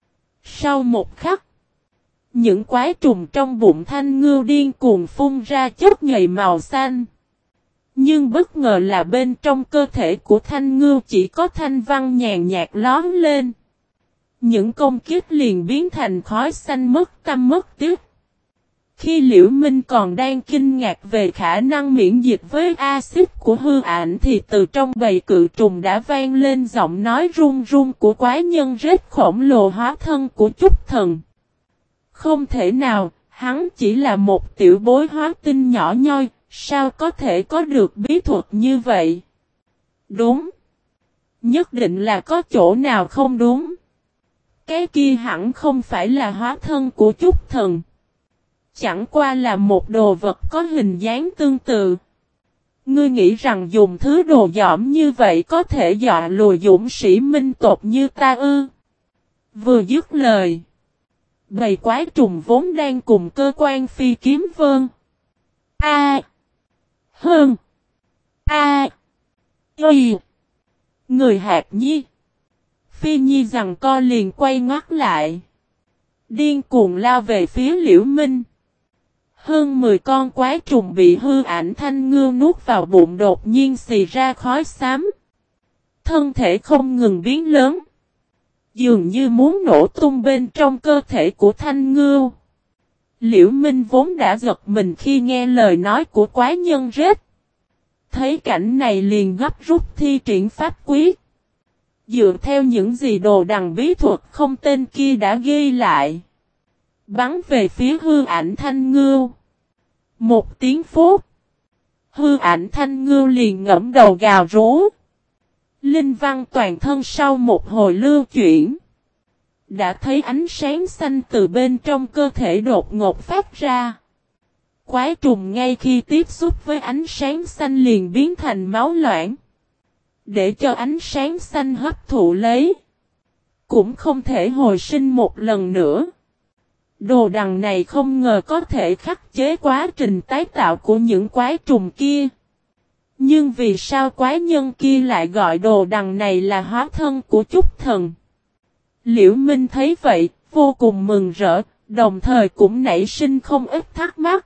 Sau một khắc, những quái trùng trong bụng thanh ngưu điên cuồng phun ra chất nhầy màu xanh. Nhưng bất ngờ là bên trong cơ thể của thanh ngưu chỉ có thanh văn nhàn nhạt lóm lên. Những công kích liền biến thành khói xanh mất tâm mất tiếc. Khi Liễu Minh còn đang kinh ngạc về khả năng miễn dịch với axit của hư ảnh thì từ trong bầy cự trùng đã vang lên giọng nói run run của quái nhân rết khổng lồ hóa thân của Chúc Thần. Không thể nào, hắn chỉ là một tiểu bối hóa tinh nhỏ nhoi, sao có thể có được bí thuật như vậy? Đúng. Nhất định là có chỗ nào không đúng. Cái kia hẳn không phải là hóa thân của Chúc Thần. Chẳng qua là một đồ vật có hình dáng tương tự. Ngươi nghĩ rằng dùng thứ đồ dỏm như vậy có thể dọa lùi dũng sĩ minh tộc như ta ư? Vừa dứt lời, bầy quái trùng vốn đang cùng cơ quan phi kiếm vơn. Hơn. Người Hạc Nhi. Phi Nhi rằng co liền quay ngoắt lại. Điên cuồng lao về phía Liễu Minh. Hơn 10 con quái trùng bị hư ảnh thanh ngưu nuốt vào bụng đột nhiên xì ra khói xám. Thân thể không ngừng biến lớn. Dường như muốn nổ tung bên trong cơ thể của thanh ngưu. Liễu Minh vốn đã giật mình khi nghe lời nói của quái nhân rết. Thấy cảnh này liền gấp rút thi triển pháp quyết. Dựa theo những gì đồ đằng bí thuật không tên kia đã ghi lại. Bắn về phía hư ảnh thanh ngưu. Một tiếng phút. Hư ảnh thanh ngưu liền ngẫm đầu gào rú. Linh văn toàn thân sau một hồi lưu chuyển. Đã thấy ánh sáng xanh từ bên trong cơ thể đột ngột phát ra. Quái trùng ngay khi tiếp xúc với ánh sáng xanh liền biến thành máu loãng. Để cho ánh sáng xanh hấp thụ lấy. Cũng không thể hồi sinh một lần nữa. Đồ đằng này không ngờ có thể khắc chế quá trình tái tạo của những quái trùng kia. Nhưng vì sao quái nhân kia lại gọi đồ đằng này là hóa thân của Chúc Thần? Liễu Minh thấy vậy, vô cùng mừng rỡ, đồng thời cũng nảy sinh không ít thắc mắc.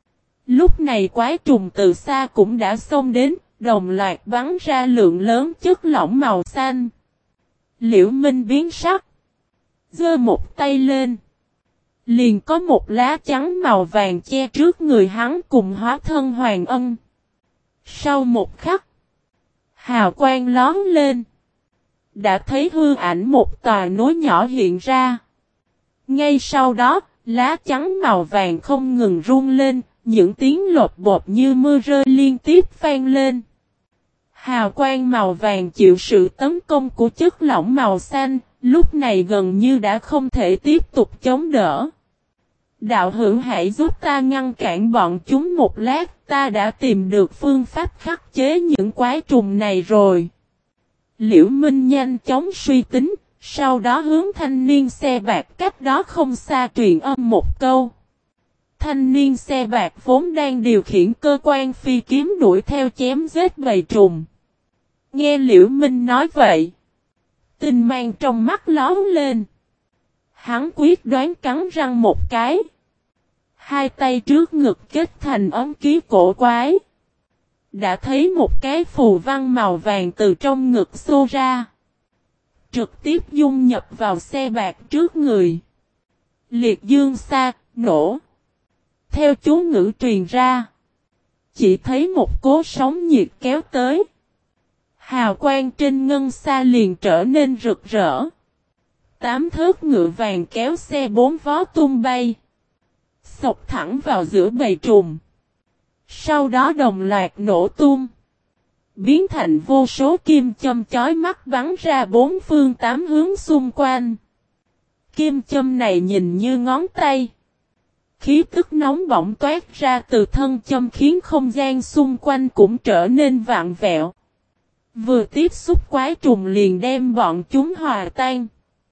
Lúc này quái trùng từ xa cũng đã xông đến, đồng loạt bắn ra lượng lớn chất lỏng màu xanh. Liễu Minh biến sắc. Giơ một tay lên. Liền có một lá trắng màu vàng che trước người hắn cùng hóa thân Hoàng Ân. Sau một khắc, hào quang lóe lên. Đã thấy hư ảnh một tòa núi nhỏ hiện ra. Ngay sau đó, lá trắng màu vàng không ngừng rung lên, những tiếng lột bột như mưa rơi liên tiếp vang lên. Hào quang màu vàng chịu sự tấn công của chất lỏng màu xanh, lúc này gần như đã không thể tiếp tục chống đỡ. Đạo hữu hãy giúp ta ngăn cản bọn chúng một lát, ta đã tìm được phương pháp khắc chế những quái trùng này rồi. Liễu Minh nhanh chóng suy tính, sau đó hướng thanh niên xe bạc cách đó không xa truyền âm một câu. Thanh niên xe bạc vốn đang điều khiển cơ quan phi kiếm đuổi theo chém giết bầy trùng. Nghe Liễu Minh nói vậy, tinh mang trong mắt lóe lên. Hắn quyết đoán cắn răng một cái. Hai tay trước ngực kết thành ấn ký cổ quái. Đã thấy một cái phù văn màu vàng từ trong ngực xô ra. Trực tiếp dung nhập vào xe bạc trước người. Liệt dương xa, nổ. Theo chú ngữ truyền ra. Chỉ thấy một cỗ sóng nhiệt kéo tới. Hào quang trên ngân xa liền trở nên rực rỡ. 8 thớt ngựa vàng kéo xe 4 vó tung bay. Xộc thẳng vào giữa bầy trùng. Sau đó đồng loạt nổ tung. Biến thành vô số kim châm chói mắt bắn ra 4 phương 8 hướng xung quanh. Kim châm này nhìn như ngón tay. Khí tức nóng bỏng toát ra từ thân châm khiến không gian xung quanh cũng trở nên vặn vẹo. Vừa tiếp xúc quái trùng liền đem bọn chúng hòa tan.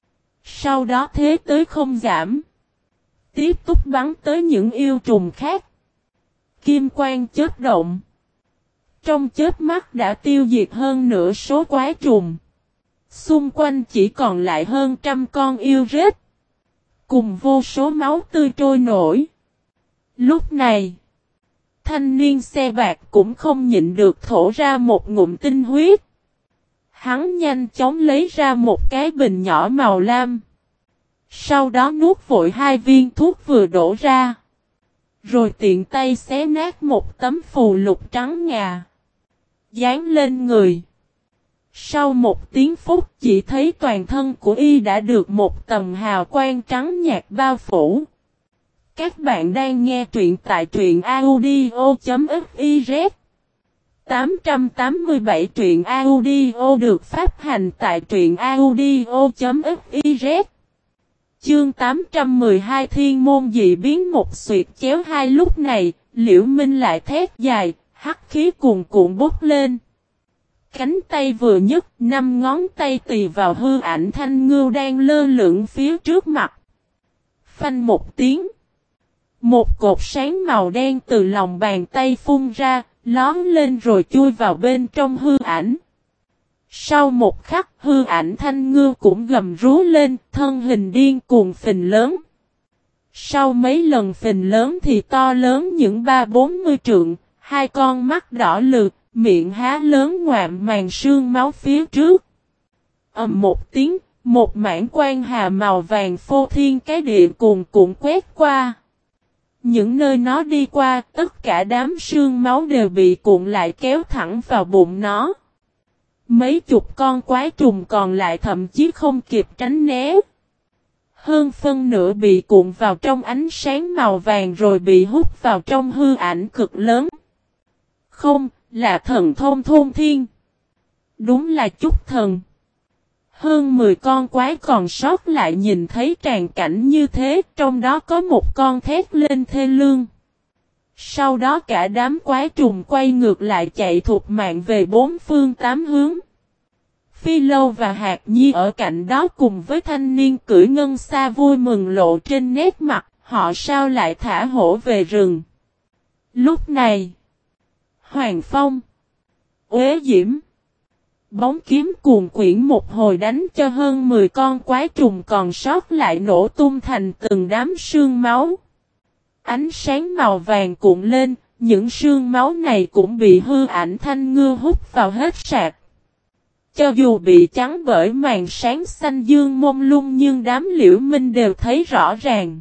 Sau đó thế tới không giảm. Tiếp tục bắn tới những yêu trùng khác. Kim quang chớp động. Trong chớp mắt đã tiêu diệt hơn nửa số quái trùng. Xung quanh chỉ còn lại hơn 100 con yêu rết. Cùng vô số máu tươi trôi nổi. Lúc này, thanh niên xe bạc cũng không nhịn được thổ ra một ngụm tinh huyết. Hắn nhanh chóng lấy ra một cái bình nhỏ màu lam. Sau đó nuốt vội 2 viên thuốc vừa đổ ra. Rồi tiện tay xé nát một tấm phù lục trắng ngà. Dán lên người. Sau một tiếng phút chỉ thấy toàn thân của y đã được một tầng hào quang trắng nhạt bao phủ. Các bạn đang nghe truyện tại truyện audio.fiz 887 truyện audio được phát hành tại truyện audio.fiz. Chương 812 Thiên môn dị biến một xuyệt chéo hai. Lúc này, Liễu Minh lại thét dài, hắc khí cuồn cuộn bốc lên. Cánh tay vừa nhấc, 5 ngón tay tì vào hư ảnh thanh ngưu đang lơ lửng phía trước mặt. Phanh một tiếng. Một cột sáng màu đen từ lòng bàn tay phun ra, lón lên rồi chui vào bên trong hư ảnh. Sau một khắc hư ảnh thanh ngưu cũng gầm rú lên, thân hình điên cuồng phình lớn. Sau mấy lần phình lớn thì to lớn những 30-40 trượng, hai con mắt đỏ lừ, miệng há lớn ngoạm màn sương máu phía trước. Ầm một tiếng, một mảng quang hà màu vàng phô thiên cái địa cuồn cuộn quét qua. Những nơi nó đi qua, tất cả đám sương máu đều bị cuộn lại kéo thẳng vào bụng nó. Mấy chục con quái trùng còn lại thậm chí không kịp tránh né. Hơn phân nửa bị cuộn vào trong ánh sáng màu vàng rồi bị hút vào trong hư ảnh cực lớn. Không, là thần thông thôn thiên. Đúng là chút thần. Hơn 10 con quái còn sót lại nhìn thấy tràn cảnh như thế, trong đó có một con thét lên thê lương. Sau đó cả đám quái trùng quay ngược lại chạy thục mạng về bốn phương tám hướng. Phi Lâu và Hạc Nhi ở cạnh đó cùng với thanh niên cưỡi ngân xa vui mừng lộ trên nét mặt, họ sao lại thả hổ về rừng. Lúc này, Hoàng Phong, Uế Diễm, bóng kiếm cuồn quyển một hồi đánh cho hơn 10 con quái trùng còn sót lại nổ tung thành từng đám sương máu. Ánh sáng màu vàng cuộn lên, những sương máu này cũng bị hư ảnh Thanh Ngư hút vào hết sạc. Cho dù bị trắng bởi màn sáng xanh dương mông lung nhưng đám Liễu Minh đều thấy rõ ràng.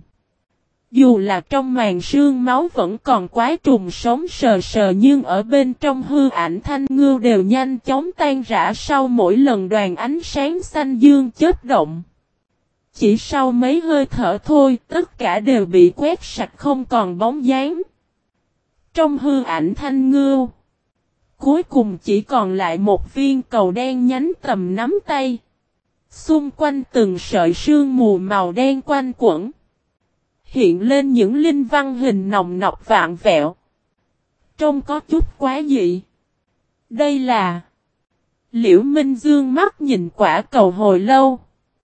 Dù là trong màn sương máu vẫn còn quái trùng sống sờ sờ nhưng ở bên trong hư ảnh Thanh Ngư đều nhanh chóng tan rã sau mỗi lần đoàn ánh sáng xanh dương chớp động. Chỉ sau mấy hơi thở thôi, tất cả đều bị quét sạch không còn bóng dáng. Trong hư ảnh Thanh Ngư, cuối cùng chỉ còn lại một viên cầu đen nhánh tầm nắm tay. Xung quanh từng sợi sương mù màu đen quanh quẩn. Hiện lên những linh văn hình nồng nọc vạn vẹo. Trông có chút quá dị. Đây là... Liễu Minh dương mắt nhìn quả cầu hồi lâu.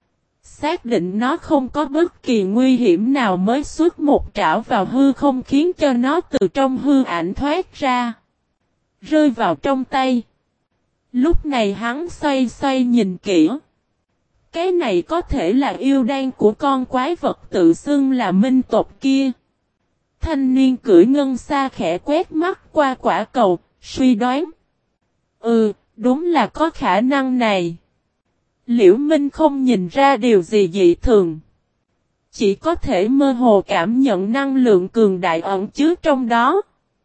Xác định nó không có bất kỳ nguy hiểm nào mới xuất một trảo vào hư không khiến cho nó từ trong hư ảnh thoát ra. Rơi vào trong tay. Lúc này hắn xoay xoay nhìn kỹ. Cái này có thể là yêu đan của con quái vật tự xưng là minh tộc kia. Thanh niên cưỡi ngân xa khẽ quét mắt qua quả cầu, suy đoán. Đúng là có khả năng này. Liễu Minh không nhìn ra điều gì dị thường. Chỉ có thể mơ hồ cảm nhận năng lượng cường đại ẩn chứa trong đó.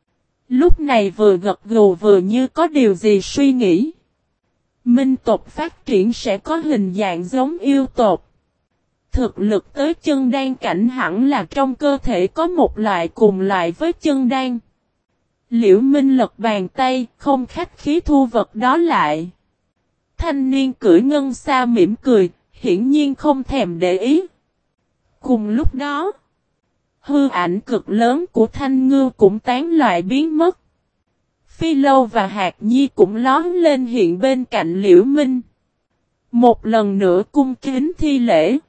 Lúc này vừa gật gù vừa như có điều gì suy nghĩ. Minh tộc phát triển sẽ có hình dạng giống yêu tộc. Thực lực tới chân đan cảnh hẳn là trong cơ thể có một loại cùng loại với chân đan. Liễu Minh lật bàn tay, không khách khí thu vật đó lại. Thanh niên cưỡi ngân xa mỉm cười, hiển nhiên không thèm để ý. Cùng lúc đó, hư ảnh cực lớn của Thanh Ngư cũng tán loại biến mất. Phi Lâu và Hạc Nhi cũng lón lên hiện bên cạnh Liễu Minh. Một lần nữa cung kính thi lễ.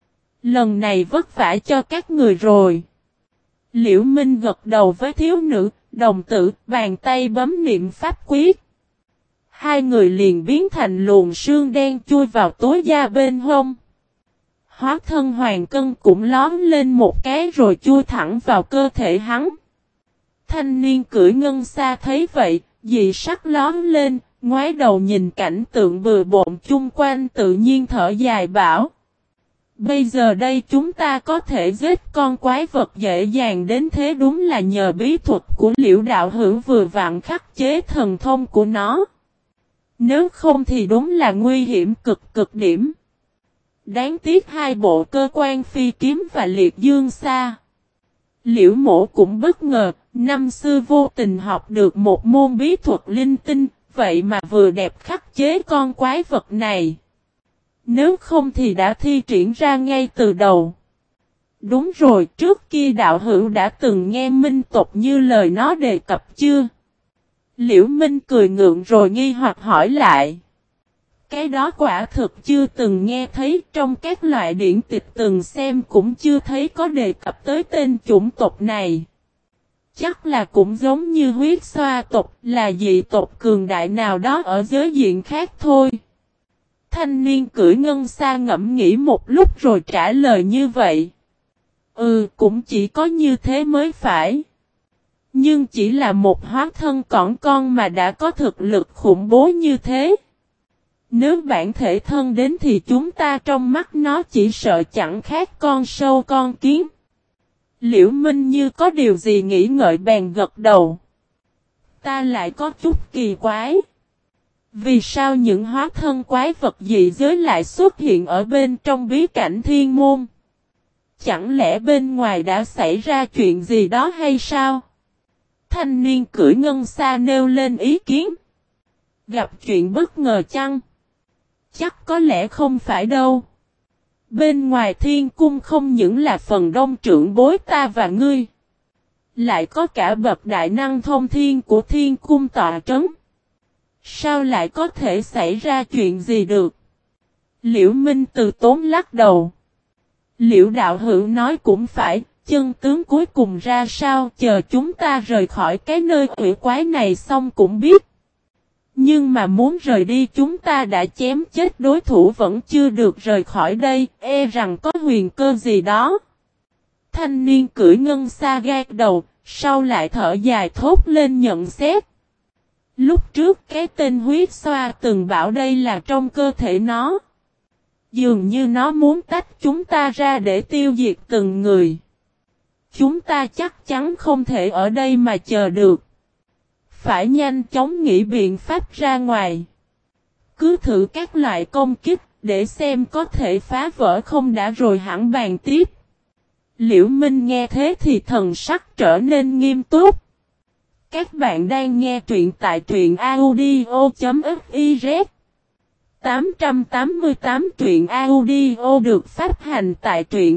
Lần này vất vả cho các người rồi. Liễu Minh gật đầu với thiếu nữ, đồng tử, bàn tay bấm niệm pháp quyết. Hai người liền biến thành luồng sương đen chui vào tối da bên hông. Hóa thân hoàng cân cũng lón lên một cái rồi chui thẳng vào cơ thể hắn. Thanh niên cưỡi ngân xa thấy vậy, dị sắc lón lên, ngoái đầu nhìn cảnh tượng bừa bộn chung quanh tự nhiên thở dài bảo. Bây giờ đây chúng ta có thể giết con quái vật dễ dàng đến thế đúng là nhờ bí thuật của Liễu đạo hữu vừa vặn khắc chế thần thông của nó. Nếu không thì đúng là nguy hiểm cực cực điểm. Đáng tiếc hai bộ cơ quan phi kiếm và liệt dương xa. Liễu mổ cũng bất ngờ, năm xưa vô tình học được một môn bí thuật linh tinh, vậy mà vừa đẹp khắc chế con quái vật này. Nếu không thì đã thi triển ra ngay từ đầu. Đúng rồi, trước kia đạo hữu đã từng nghe minh tộc như lời nó đề cập chưa? Liễu Minh cười ngượng rồi nghi hoặc hỏi lại. Cái đó quả thực chưa từng nghe thấy, trong các loại điển tịch từng xem cũng chưa thấy có đề cập tới tên chủng tộc này. Chắc là cũng giống như huyết xoa tộc, là dị tộc cường đại nào đó ở giới diện khác thôi. Thanh niên cưỡi ngân xa ngẫm nghĩ một lúc rồi trả lời như vậy. Cũng chỉ có như thế mới phải. Nhưng chỉ là một hóa thân cỏn con mà đã có thực lực khủng bố như thế. Nếu bản thể thân đến thì chúng ta trong mắt nó chỉ sợ chẳng khác con sâu con kiến. Liễu Minh Như có điều gì nghĩ ngợi bèn gật đầu. Ta lại có chút kỳ quái. Vì sao những hóa thân quái vật dị giới lại xuất hiện ở bên trong bí cảnh thiên môn? Chẳng lẽ bên ngoài đã xảy ra chuyện gì đó hay sao? Thanh niên cưỡi ngân xa nêu lên ý kiến. Gặp chuyện bất ngờ chăng? Chắc có lẽ không phải đâu. Bên ngoài thiên cung không những là phần đông trưởng bối ta và ngươi. Lại có cả bậc đại năng thông thiên của thiên cung tọa trấn. Sao lại có thể xảy ra chuyện gì được? Liễu Minh từ tốn lắc đầu. Liễu đạo hữu nói cũng phải, chân tướng cuối cùng ra sao chờ chúng ta rời khỏi cái nơi quỷ quái này xong cũng biết. Nhưng mà muốn rời đi chúng ta đã chém chết đối thủ vẫn chưa được rời khỏi đây, e rằng có huyền cơ gì đó. Thanh niên cưỡi ngân xa gạt đầu, sau lại thở dài thốt lên nhận xét. Lúc trước cái tên huyết xoa từng bảo đây là trong cơ thể nó. Dường như nó muốn tách chúng ta ra để tiêu diệt từng người. Chúng ta chắc chắn không thể ở đây mà chờ được. Phải nhanh chóng nghĩ biện pháp ra ngoài. Cứ thử các loại công kích để xem có thể phá vỡ không đã rồi hẳn bàn tiếp. Liễu Minh nghe thế thì thần sắc trở nên nghiêm túc. Các bạn đang nghe truyện tại truyện audio.fiz 888 truyện audio được phát hành tại truyện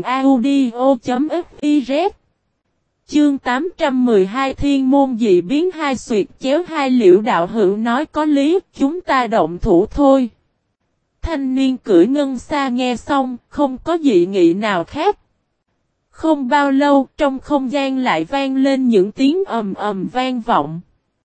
audio.fiz. Chương 812 Thiên môn dị biến hai xuyệt chéo hai. Liễu đạo hữu nói có lý, chúng ta động thủ thôi. Thanh niên cưỡi ngân xa nghe xong, không có dị nghị nào khác. Không bao lâu, trong không gian lại vang lên những tiếng ầm ầm vang vọng.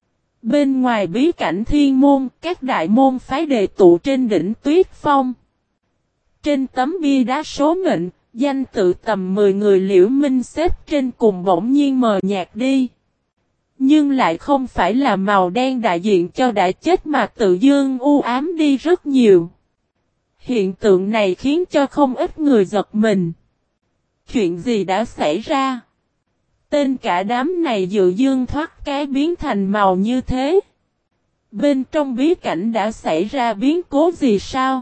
Bên ngoài bí cảnh thiên môn, các đại môn phái đề tụ trên đỉnh Tuyết Phong. Trên tấm bia đá số mệnh, danh tự tầm 10 người Liễu Minh xếp trên cùng bỗng nhiên mờ nhạt đi. Nhưng lại không phải là màu đen đại diện cho đã chết mà tự dương u ám đi rất nhiều. Hiện tượng này khiến cho không ít người giật mình. Chuyện gì đã xảy ra? Tên cả đám này dự dương thoát cái biến thành màu như thế. Bên trong bí cảnh đã xảy ra biến cố gì sao?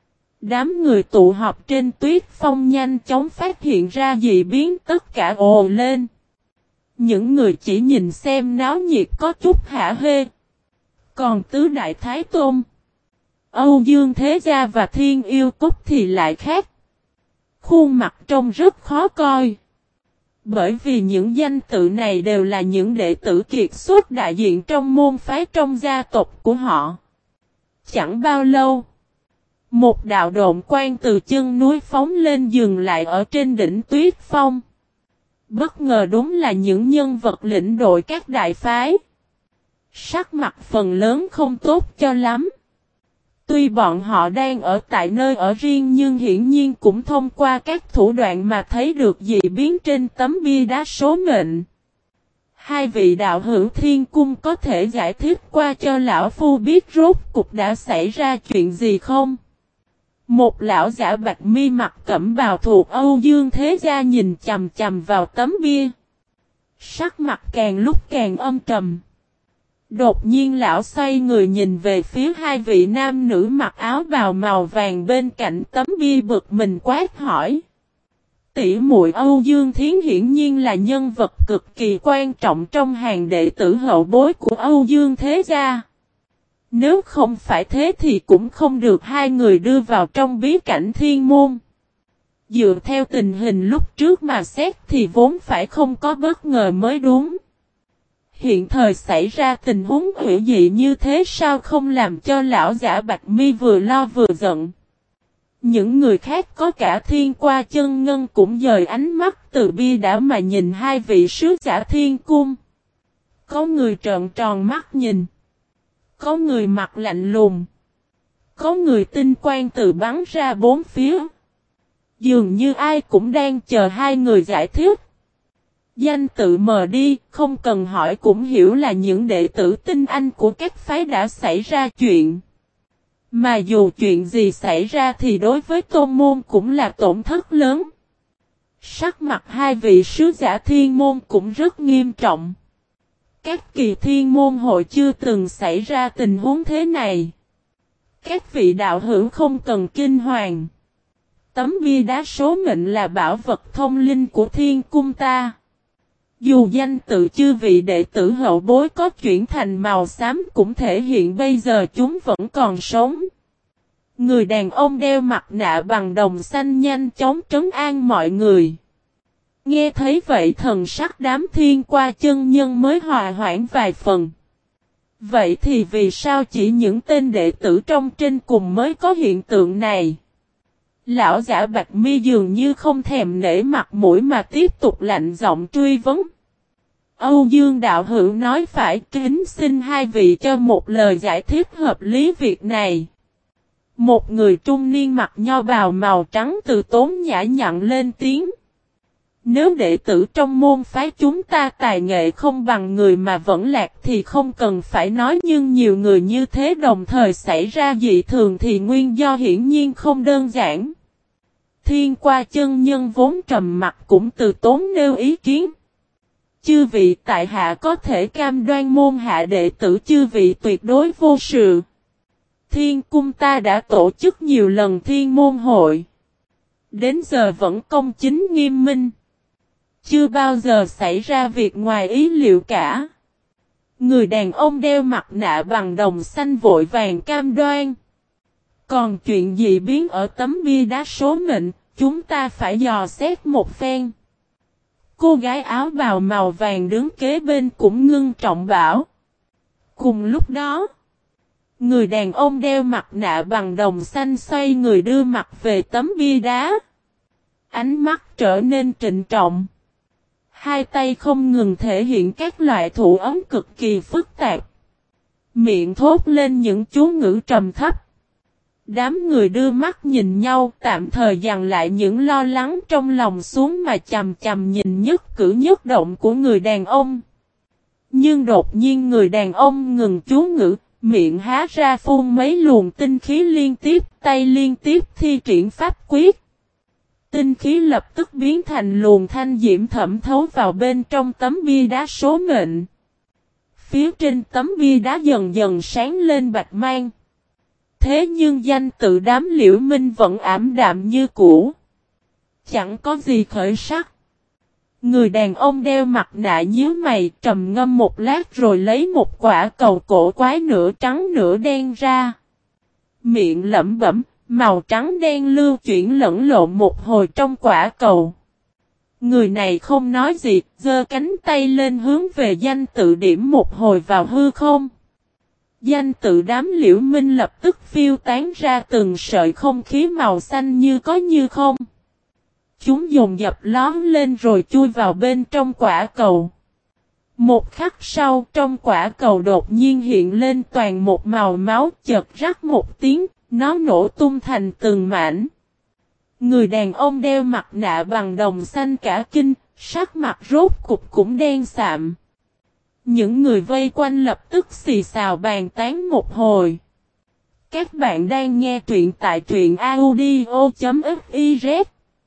Đám người tụ họp trên Tuyết Phong nhanh chóng phát hiện ra dị biến, tất cả ồ lên. Những người chỉ nhìn xem náo nhiệt có chút hả hê. Còn tứ đại thái tôn, Âu Dương Thế Gia và Thiên Yêu Cúc thì lại khác. Khuôn mặt trông rất khó coi. Bởi vì những danh tự này đều là những đệ tử kiệt xuất đại diện trong môn phái trong gia tộc của họ. Chẳng bao lâu, một đạo độn quang từ chân núi phóng lên dừng lại ở trên đỉnh Tuyết Phong. Bất ngờ đúng là những nhân vật lĩnh đội các đại phái. Sắc mặt phần lớn không tốt cho lắm. Tuy bọn họ đang ở tại nơi ở riêng nhưng hiển nhiên cũng thông qua các thủ đoạn mà thấy được dị biến trên tấm bia đá số mệnh. Hai vị đạo hữu thiên cung có thể giải thích qua cho lão phu biết rốt cục đã xảy ra chuyện gì không? Một lão giả bạch mi mặt cẩm bào thuộc Âu Dương Thế Gia nhìn chằm chằm vào tấm bia. Sắc mặt càng lúc càng âm trầm. Đột nhiên lão xoay người nhìn về phía hai vị nam nữ mặc áo bào màu vàng bên cạnh tấm bia bực mình quát hỏi. Tỷ muội Âu Dương Thiến hiển nhiên là nhân vật cực kỳ quan trọng trong hàng đệ tử hậu bối của Âu Dương Thế Gia. Nếu không phải thế thì cũng không được hai người đưa vào trong bí cảnh thiên môn. Dựa theo tình hình lúc trước mà xét thì vốn phải không có bất ngờ mới đúng. Hiện thời xảy ra tình huống hủy dị như thế sao không làm cho lão giả Bạch Mi vừa lo vừa giận. Những người khác có cả Thiên Qua Chân Ngân cũng dời ánh mắt từ bia đá mà nhìn hai vị sứ giả thiên cung. Có người trợn tròn mắt nhìn. Có người mặt lạnh lùng. Có người tinh quang từ bắn ra bốn phía. Dường như ai cũng đang chờ hai người giải thích. Danh tự mờ đi, không cần hỏi cũng hiểu là những đệ tử tinh anh của các phái đã xảy ra chuyện. Mà dù chuyện gì xảy ra thì đối với tôn môn cũng là tổn thất lớn. Sắc mặt hai vị sứ giả thiên môn cũng rất nghiêm trọng. Các kỳ thiên môn hội chưa từng xảy ra tình huống thế này. Các vị đạo hữu không cần kinh hoàng. Tấm bia đá số mệnh là bảo vật thông linh của thiên cung ta. Dù danh tự chư vị đệ tử hậu bối có chuyển thành màu xám cũng thể hiện bây giờ chúng vẫn còn sống. Người đàn ông đeo mặt nạ bằng đồng xanh nhanh chóng trấn an mọi người. Nghe thấy vậy thần sắc đám thiên qua chân nhân mới hòa hoãn vài phần. Vậy thì vì sao chỉ những tên đệ tử trong trên cùng mới có hiện tượng này? Lão giả Bạch Mi dường như không thèm nể mặt mũi mà tiếp tục lạnh giọng truy vấn. Âu Dương đạo hữu nói phải, kính xin hai vị cho một lời giải thích hợp lý việc này. Một người trung niên mặc nho bào màu trắng từ tốn nhã nhặn lên tiếng. Nếu đệ tử trong môn phái chúng ta tài nghệ không bằng người mà vẫn lạc thì không cần phải nói, nhưng nhiều người như thế đồng thời xảy ra dị thường thì nguyên do hiển nhiên không đơn giản. Thiên qua chân nhân vốn trầm mặt cũng từ tốn nêu ý kiến. Chư vị tại hạ có thể cam đoan môn hạ đệ tử chư vị tuyệt đối vô sự. Thiên cung ta đã tổ chức nhiều lần thiên môn hội. Đến giờ vẫn công chính nghiêm minh. Chưa bao giờ xảy ra việc ngoài ý liệu cả. Người đàn ông đeo mặt nạ bằng đồng xanh vội vàng cam đoan. Còn chuyện gì biến ở tấm bia đá số mệnh, chúng ta phải dò xét một phen. Cô gái áo bào màu vàng đứng kế bên cũng ngưng trọng bảo. Cùng lúc đó, người đàn ông đeo mặt nạ bằng đồng xanh xoay người đưa mặt về tấm bia đá. Ánh mắt trở nên trịnh trọng. Hai tay không ngừng thể hiện các loại thủ ấn cực kỳ phức tạp. Miệng thốt lên những chú ngữ trầm thấp. Đám người đưa mắt nhìn nhau, tạm thời dằn lại những lo lắng trong lòng xuống mà chằm chằm nhìn nhất cử nhất động của người đàn ông. Nhưng đột nhiên người đàn ông ngừng chú ngữ, miệng há ra phun mấy luồng tinh khí liên tiếp, tay liên tiếp thi triển pháp quyết. Tinh khí lập tức biến thành luồng thanh diễm thẩm thấu vào bên trong tấm bia đá số mệnh. Phía trên tấm bia đá dần dần sáng lên bạch mang. Thế nhưng danh tự đám Liễu Minh vẫn ảm đạm như cũ. Chẳng có gì khởi sắc. Người đàn ông đeo mặt nạ nhíu mày trầm ngâm một lát rồi lấy một quả cầu cổ quái nửa trắng nửa đen ra. Miệng lẩm bẩm, màu trắng đen lưu chuyển lẫn lộn một hồi trong quả cầu. Người này không nói gì, giơ cánh tay lên hướng về danh tự điểm một hồi vào hư không. Danh tự đám Liễu Minh lập tức phiêu tán ra từng sợi không khí màu xanh như có như không. Chúng dồn dập lóm lên rồi chui vào bên trong quả cầu. Một khắc sau trong quả cầu đột nhiên hiện lên toàn một màu máu, chợt rắc một tiếng, nó nổ tung thành từng mảnh. Người đàn ông đeo mặt nạ bằng đồng xanh cả kinh, sắc mặt rốt cục cũng đen sạm. Những người vây quanh lập tức xì xào bàn tán một hồi. Các bạn đang nghe truyện tại truyện audio.fiz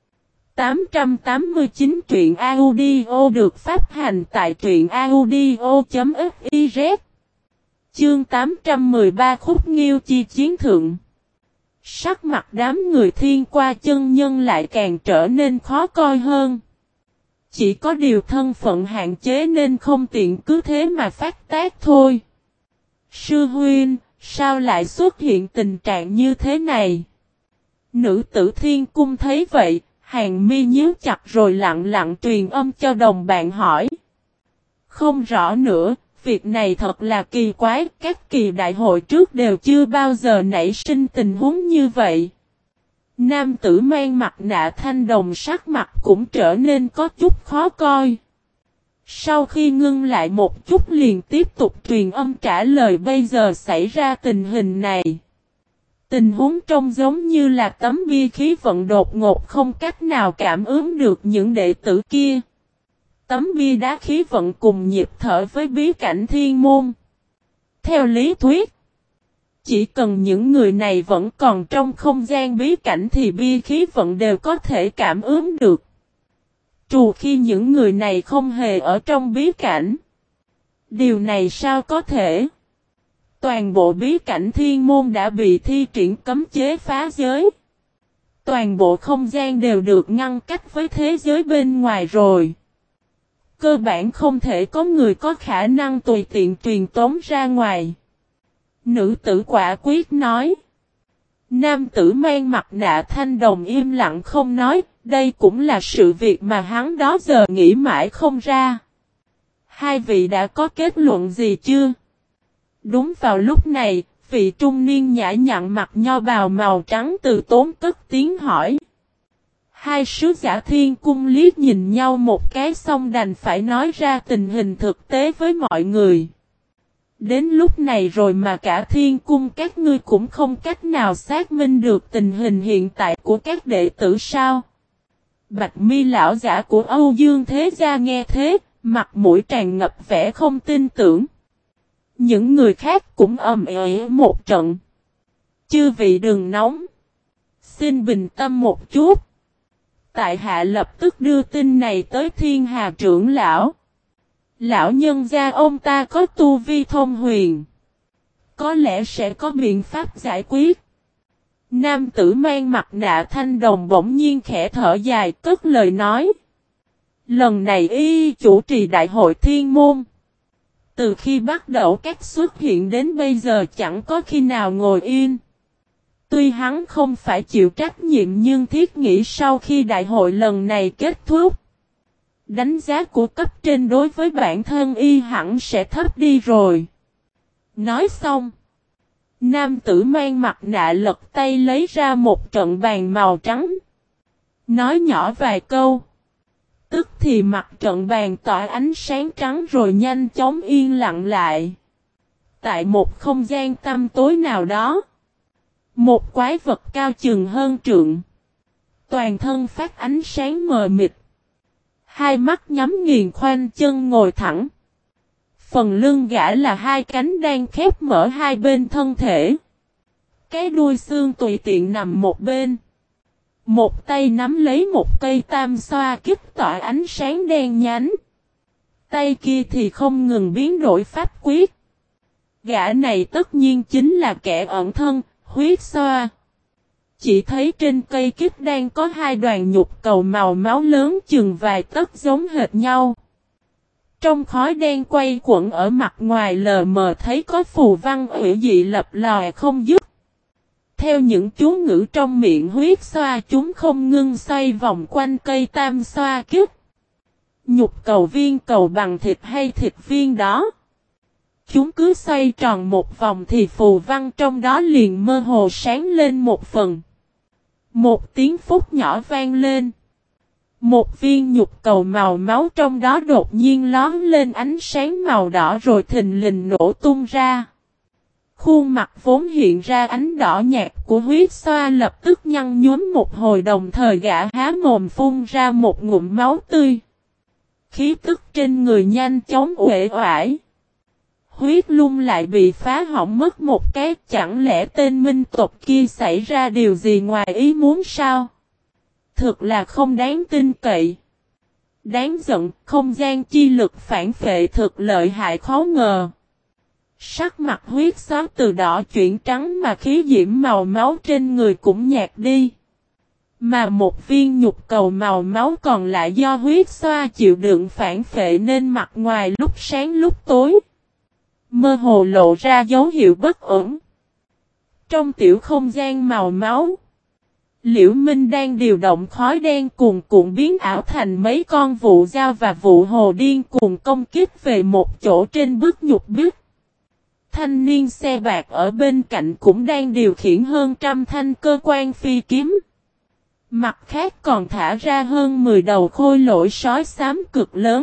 889 truyện audio được phát hành tại truyện audio.fiz. Chương 813 Khúc Nghiêu Chi Chiến Thượng. Sắc mặt đám người thiên qua chân nhân lại càng trở nên khó coi hơn. Chỉ có điều thân phận hạn chế nên không tiện cứ thế mà phát tác thôi. Sư huynh, sao lại xuất hiện tình trạng như thế này? Nữ tử thiên cung thấy vậy, hàng mi nhíu chặt rồi lặng lặng truyền âm cho đồng bạn hỏi. Không rõ nữa, việc này thật là kỳ quái, các kỳ đại hội trước đều chưa bao giờ nảy sinh tình huống như vậy. Nam tử mang mặt nạ thanh đồng sắc mặt cũng trở nên có chút khó coi. Sau khi ngưng lại một chút liền tiếp tục truyền âm trả lời bây giờ xảy ra tình hình này. Tình huống trông giống như là tấm bia khí vận đột ngột không cách nào cảm ứng được những đệ tử kia. Tấm bia đá khí vận cùng nhịp thở với bí cảnh thiên môn. Theo lý thuyết, chỉ cần những người này vẫn còn trong không gian bí cảnh thì bia khí vận đều có thể cảm ứng được. Trừ khi những người này không hề ở trong bí cảnh. Điều này sao có thể? Toàn bộ bí cảnh thiên môn đã bị thi triển cấm chế phá giới. Toàn bộ không gian đều được ngăn cách với thế giới bên ngoài rồi. Cơ bản không thể có người có khả năng tùy tiện truyền tống ra ngoài. Nữ tử quả quyết nói. Nam tử mang mặt nạ thanh đồng im lặng không nói, đây cũng là sự việc mà hắn đó giờ nghĩ mãi không ra. Hai vị đã có kết luận gì chưa? Đúng vào lúc này, vị trung niên nhã nhặn mặc nho bào màu trắng từ tốn cất tiếng hỏi. Hai sứ giả thiên cung liếc nhìn nhau một cái xong đành phải nói ra tình hình thực tế với mọi người. Đến lúc này rồi mà cả thiên cung các ngươi cũng không cách nào xác minh được tình hình hiện tại của các đệ tử sao? Bạch mi lão giả của Âu Dương Thế Gia nghe thế, mặt mũi tràn ngập vẻ không tin tưởng. Những người khác cũng ầm ĩ một trận. Chư vị đừng nóng. Xin bình tâm một chút. Tại hạ lập tức đưa tin này tới Thiên Hà trưởng lão. Lão nhân gia ông ta có tu vi thông huyền. Có lẽ sẽ có biện pháp giải quyết. Nam tử mang mặt nạ thanh đồng bỗng nhiên khẽ thở dài cất lời nói. Lần này y chủ trì đại hội thiên môn. Từ khi bắt đầu các xuất hiện đến bây giờ chẳng có khi nào ngồi yên. Tuy hắn không phải chịu trách nhiệm nhưng thiết nghĩ sau khi đại hội lần này kết thúc. Đánh giá của cấp trên đối với bản thân y hẳn sẽ thấp đi rồi. Nói xong. Nam tử mang mặt nạ lật tay lấy ra một trận bàn màu trắng. Nói nhỏ vài câu. Tức thì mặt trận bàn tỏa ánh sáng trắng rồi nhanh chóng yên lặng lại. Tại một không gian tăm tối nào đó. Một quái vật cao chừng hơn trượng. Toàn thân phát ánh sáng mờ mịt. Hai mắt nhắm nghiền khoanh chân ngồi thẳng. Phần lưng gã là hai cánh đang khép mở hai bên thân thể. Cái đuôi xương tùy tiện nằm một bên. Một tay nắm lấy một cây tam xoa kích tỏa ánh sáng đen nhánh. Tay kia thì không ngừng biến đổi pháp quyết. Gã này tất nhiên chính là kẻ ẩn thân, huyết xoa. Chỉ thấy trên cây kích đang có hai đoàn nhục cầu màu máu lớn chừng vài tấc giống hệt nhau. Trong khói đen quay quẩn ở mặt ngoài lờ mờ thấy có phù văn ủy dị lập lòe không dứt. Theo những chú ngữ trong miệng huyết xoa chúng không ngưng xoay vòng quanh cây tam xoa kích. Nhục cầu viên cầu bằng thịt hay thịt viên đó. Chúng cứ xoay tròn một vòng thì phù văn trong đó liền mơ hồ sáng lên một phần. Một tiếng phút nhỏ vang lên. Một viên nhục cầu màu máu trong đó đột nhiên lóm lên ánh sáng màu đỏ rồi thình lình nổ tung ra. Khuôn mặt vốn hiện ra ánh đỏ nhạt của huyết xoa lập tức nhăn nhúm một hồi đồng thời gã há mồm phun ra một ngụm máu tươi. Khí tức trên người nhanh chóng uể oải. Huyết lung lại bị phá hỏng mất một cái, chẳng lẽ tên minh tộc kia xảy ra điều gì ngoài ý muốn sao? Thực là không đáng tin cậy. Đáng giận, không gian chi lực phản phệ thực lợi hại khó ngờ. Sắc mặt huyết xóa từ đỏ chuyển trắng mà khí diễm màu máu trên người cũng nhạt đi. Mà một viên nhục cầu màu máu còn lại do huyết xoa chịu đựng phản phệ nên mặt ngoài lúc sáng lúc tối. Mơ hồ lộ ra dấu hiệu bất ổn. Trong tiểu không gian màu máu, Liễu Minh đang điều động khói đen cuồn cuộn biến ảo thành mấy con vụ dao và vụ hồ điên cuồng công kích về một chỗ trên bức nhục bích. Thanh niên xe bạc ở bên cạnh cũng đang điều khiển hơn trăm thanh cơ quan phi kiếm. Mặt khác còn thả ra hơn 10 đầu khôi lỗi sói xám cực lớn.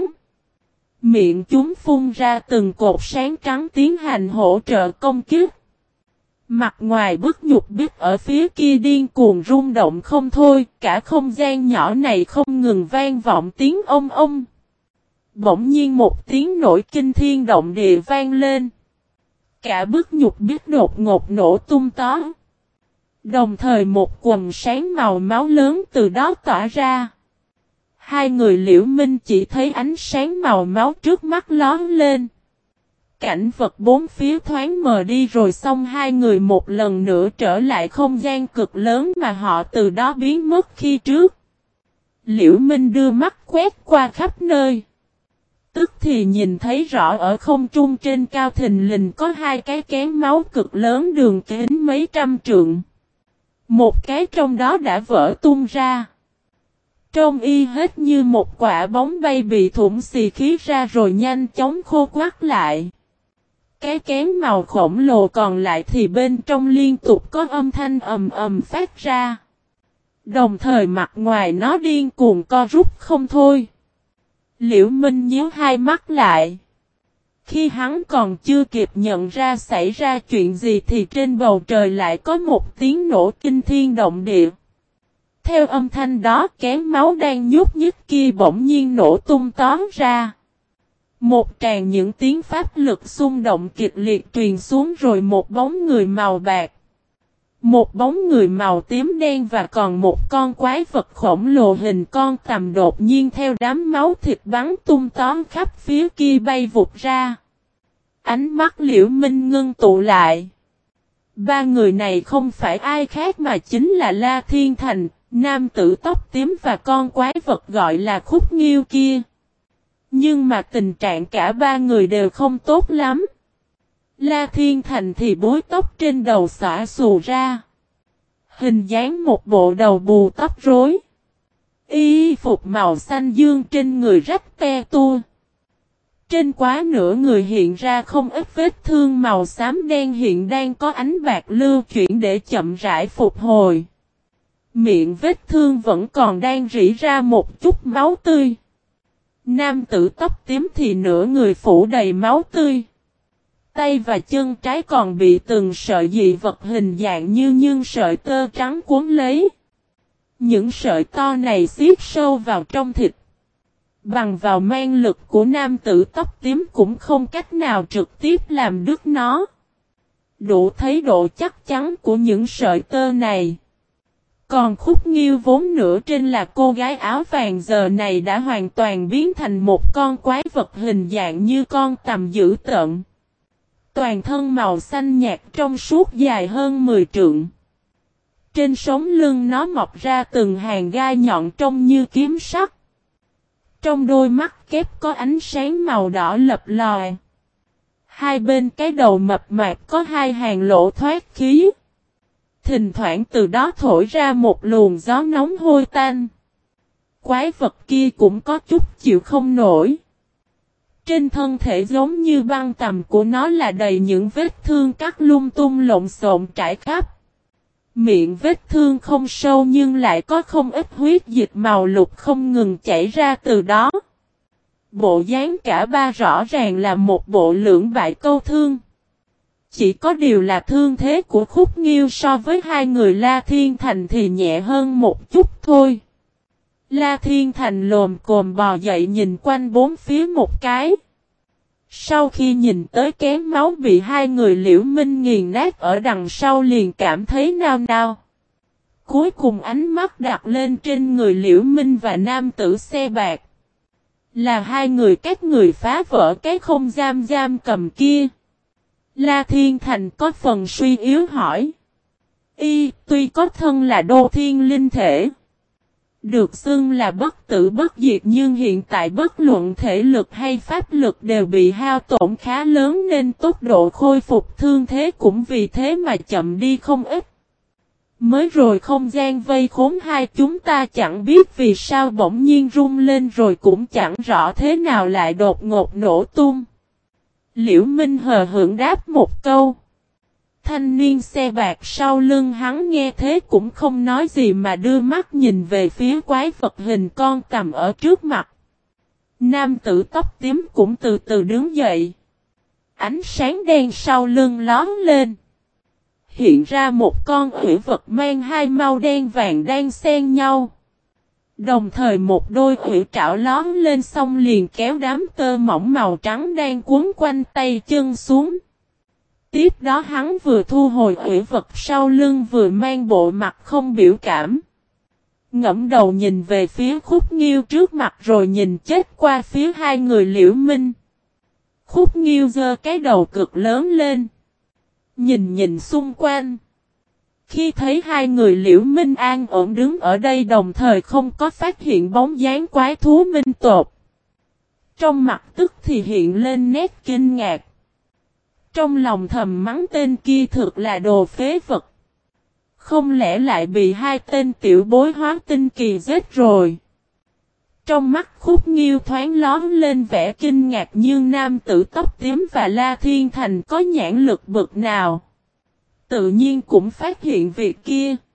Miệng chúng phun ra từng cột sáng trắng tiến hành hỗ trợ công kích. Mặt ngoài bức nhục biết ở phía kia điên cuồng rung động không thôi, cả không gian nhỏ này không ngừng vang vọng tiếng ông ông. Bỗng nhiên một tiếng nổi kinh thiên động địa vang lên. Cả bức nhục biết đột ngột nổ tung tó. Đồng thời một quầng sáng màu máu lớn từ đó tỏa ra. Hai người Liễu Minh chỉ thấy ánh sáng màu máu trước mắt lóe lên. Cảnh vật bốn phía thoáng mờ đi rồi xong hai người một lần nữa trở lại không gian cực lớn mà họ từ đó biến mất khi trước. Liễu Minh đưa mắt quét qua khắp nơi. Tức thì nhìn thấy rõ ở không trung trên cao thình lình có hai cái kén máu cực lớn đường kính mấy trăm trượng. Một cái trong đó đã vỡ tung ra. Trông y hết như một quả bóng bay bị thủng xì khí ra rồi nhanh chóng khô quắt lại. Cái kén màu khổng lồ còn lại thì bên trong liên tục có âm thanh ầm ầm phát ra. Đồng thời mặt ngoài nó điên cuồng co rút không thôi. Liễu Minh nhíu hai mắt lại. Khi hắn còn chưa kịp nhận ra xảy ra chuyện gì thì trên bầu trời lại có một tiếng nổ kinh thiên động địa. Theo âm thanh đó kén máu đang nhúc nhích kia bỗng nhiên nổ tung tóe ra. Một tràng những tiếng pháp lực xung động kịch liệt truyền xuống rồi một bóng người màu bạc. Một bóng người màu tím đen và còn một con quái vật khổng lồ hình con tằm đột nhiên theo đám máu thịt bắn tung tóe khắp phía kia bay vụt ra. Ánh mắt Liễu Minh ngưng tụ lại. Ba người này không phải ai khác mà chính là La Thiên Thành, nam tử tóc tím và con quái vật gọi là Khúc Nghiêu kia. Nhưng mà tình trạng cả ba người đều không tốt lắm. La Thiên Thành thì búi tóc trên đầu xõa xù ra. Hình dáng một bộ đầu bù tóc rối. Y phục màu xanh dương trên người rách te tua. Trên quá nửa người hiện ra không ít vết thương màu xám đen hiện đang có ánh bạc lưu chuyển để chậm rãi phục hồi. Miệng vết thương vẫn còn đang rỉ ra một chút máu tươi. Nam tử tóc tím thì nửa người phủ đầy máu tươi. Tay và chân trái còn bị từng sợi dị vật hình dạng như những sợi tơ trắng cuốn lấy. Những sợi to này xiết sâu vào trong thịt. Bằng vào man lực của nam tử tóc tím cũng không cách nào trực tiếp làm đứt nó. Đủ thấy độ chắc chắn của những sợi tơ này. Còn Khúc Nghiêu vốn nửa trên là cô gái áo vàng giờ này đã hoàn toàn biến thành một con quái vật hình dạng như con tằm dữ tợn. Toàn thân màu xanh nhạt trong suốt dài hơn 10 trượng. Trên sống lưng nó mọc ra từng hàng gai nhọn trông như kiếm sắt. Trong đôi mắt kép có ánh sáng màu đỏ lập lòi. Hai bên cái đầu mập mạp có hai hàng lỗ thoát khí. Thỉnh thoảng từ đó thổi ra một luồng gió nóng hôi tanh. Quái vật kia cũng có chút chịu không nổi. Trên thân thể giống như băng tằm của nó là đầy những vết thương cắt lung tung lộn xộn trải khắp. Miệng vết thương không sâu nhưng lại có không ít huyết dịch màu lục không ngừng chảy ra từ đó. Bộ dáng cả ba rõ ràng là một bộ lưỡng bại câu thương. Chỉ có điều là thương thế của Khúc Nghiêu so với hai người La Thiên Thành thì nhẹ hơn một chút thôi. La Thiên Thành lồm cồm bò dậy nhìn quanh bốn phía một cái. Sau khi nhìn tới kén máu bị hai người Liễu Minh nghiền nát ở đằng sau liền cảm thấy nao nao. Cuối cùng ánh mắt đặt lên trên người Liễu Minh và nam tử xe bạc. Là hai người các người phá vỡ cái không giam cầm kia. La Thiên Thành có phần suy yếu hỏi. Y tuy có thân là đô thiên linh thể. Được xưng là bất tử bất diệt nhưng hiện tại bất luận thể lực hay pháp lực đều bị hao tổn khá lớn nên tốc độ khôi phục thương thế cũng vì thế mà chậm đi không ít. Mới rồi không gian vây khốn hai chúng ta chẳng biết vì sao bỗng nhiên rung lên rồi cũng chẳng rõ thế nào lại đột ngột nổ tung. Liễu Minh hờ hững đáp một câu. Thanh niên xe bạc sau lưng hắn nghe thế cũng không nói gì mà đưa mắt nhìn về phía quái vật hình con tằm ở trước mặt. Nam tử tóc tím cũng từ từ đứng dậy. Ánh sáng đen sau lưng lóm lên. hiện ra một con hủy vật mang hai màu đen vàng đang xen nhau. Đồng thời một đôi hủy trảo lón lên xong liền kéo đám tơ mỏng màu trắng đang quấn quanh tay chân xuống. Tiếp đó hắn vừa thu hồi hủy vật sau lưng vừa mang bộ mặt không biểu cảm. Ngẫm đầu nhìn về phía Khúc Nghiêu trước mặt rồi nhìn chết qua phía hai người Liễu Minh. Khúc Nghiêu giơ cái đầu cực lớn lên. Nhìn xung quanh. Khi thấy hai người Liễu Minh an ổn đứng ở đây đồng thời không có phát hiện bóng dáng quái thú Minh tột. Trong mặt tức thì hiện lên nét kinh ngạc. Trong lòng thầm mắng tên kia thực là đồ phế vật. Không lẽ lại bị hai tên tiểu bối hóa tinh kỳ giết rồi. Trong mắt Khúc Nghiêu thoáng lón lên vẻ kinh ngạc nhưng nam tử tóc tím và La Thiên Thành có nhãn lực bực nào. Tự nhiên cũng phát hiện việc kia.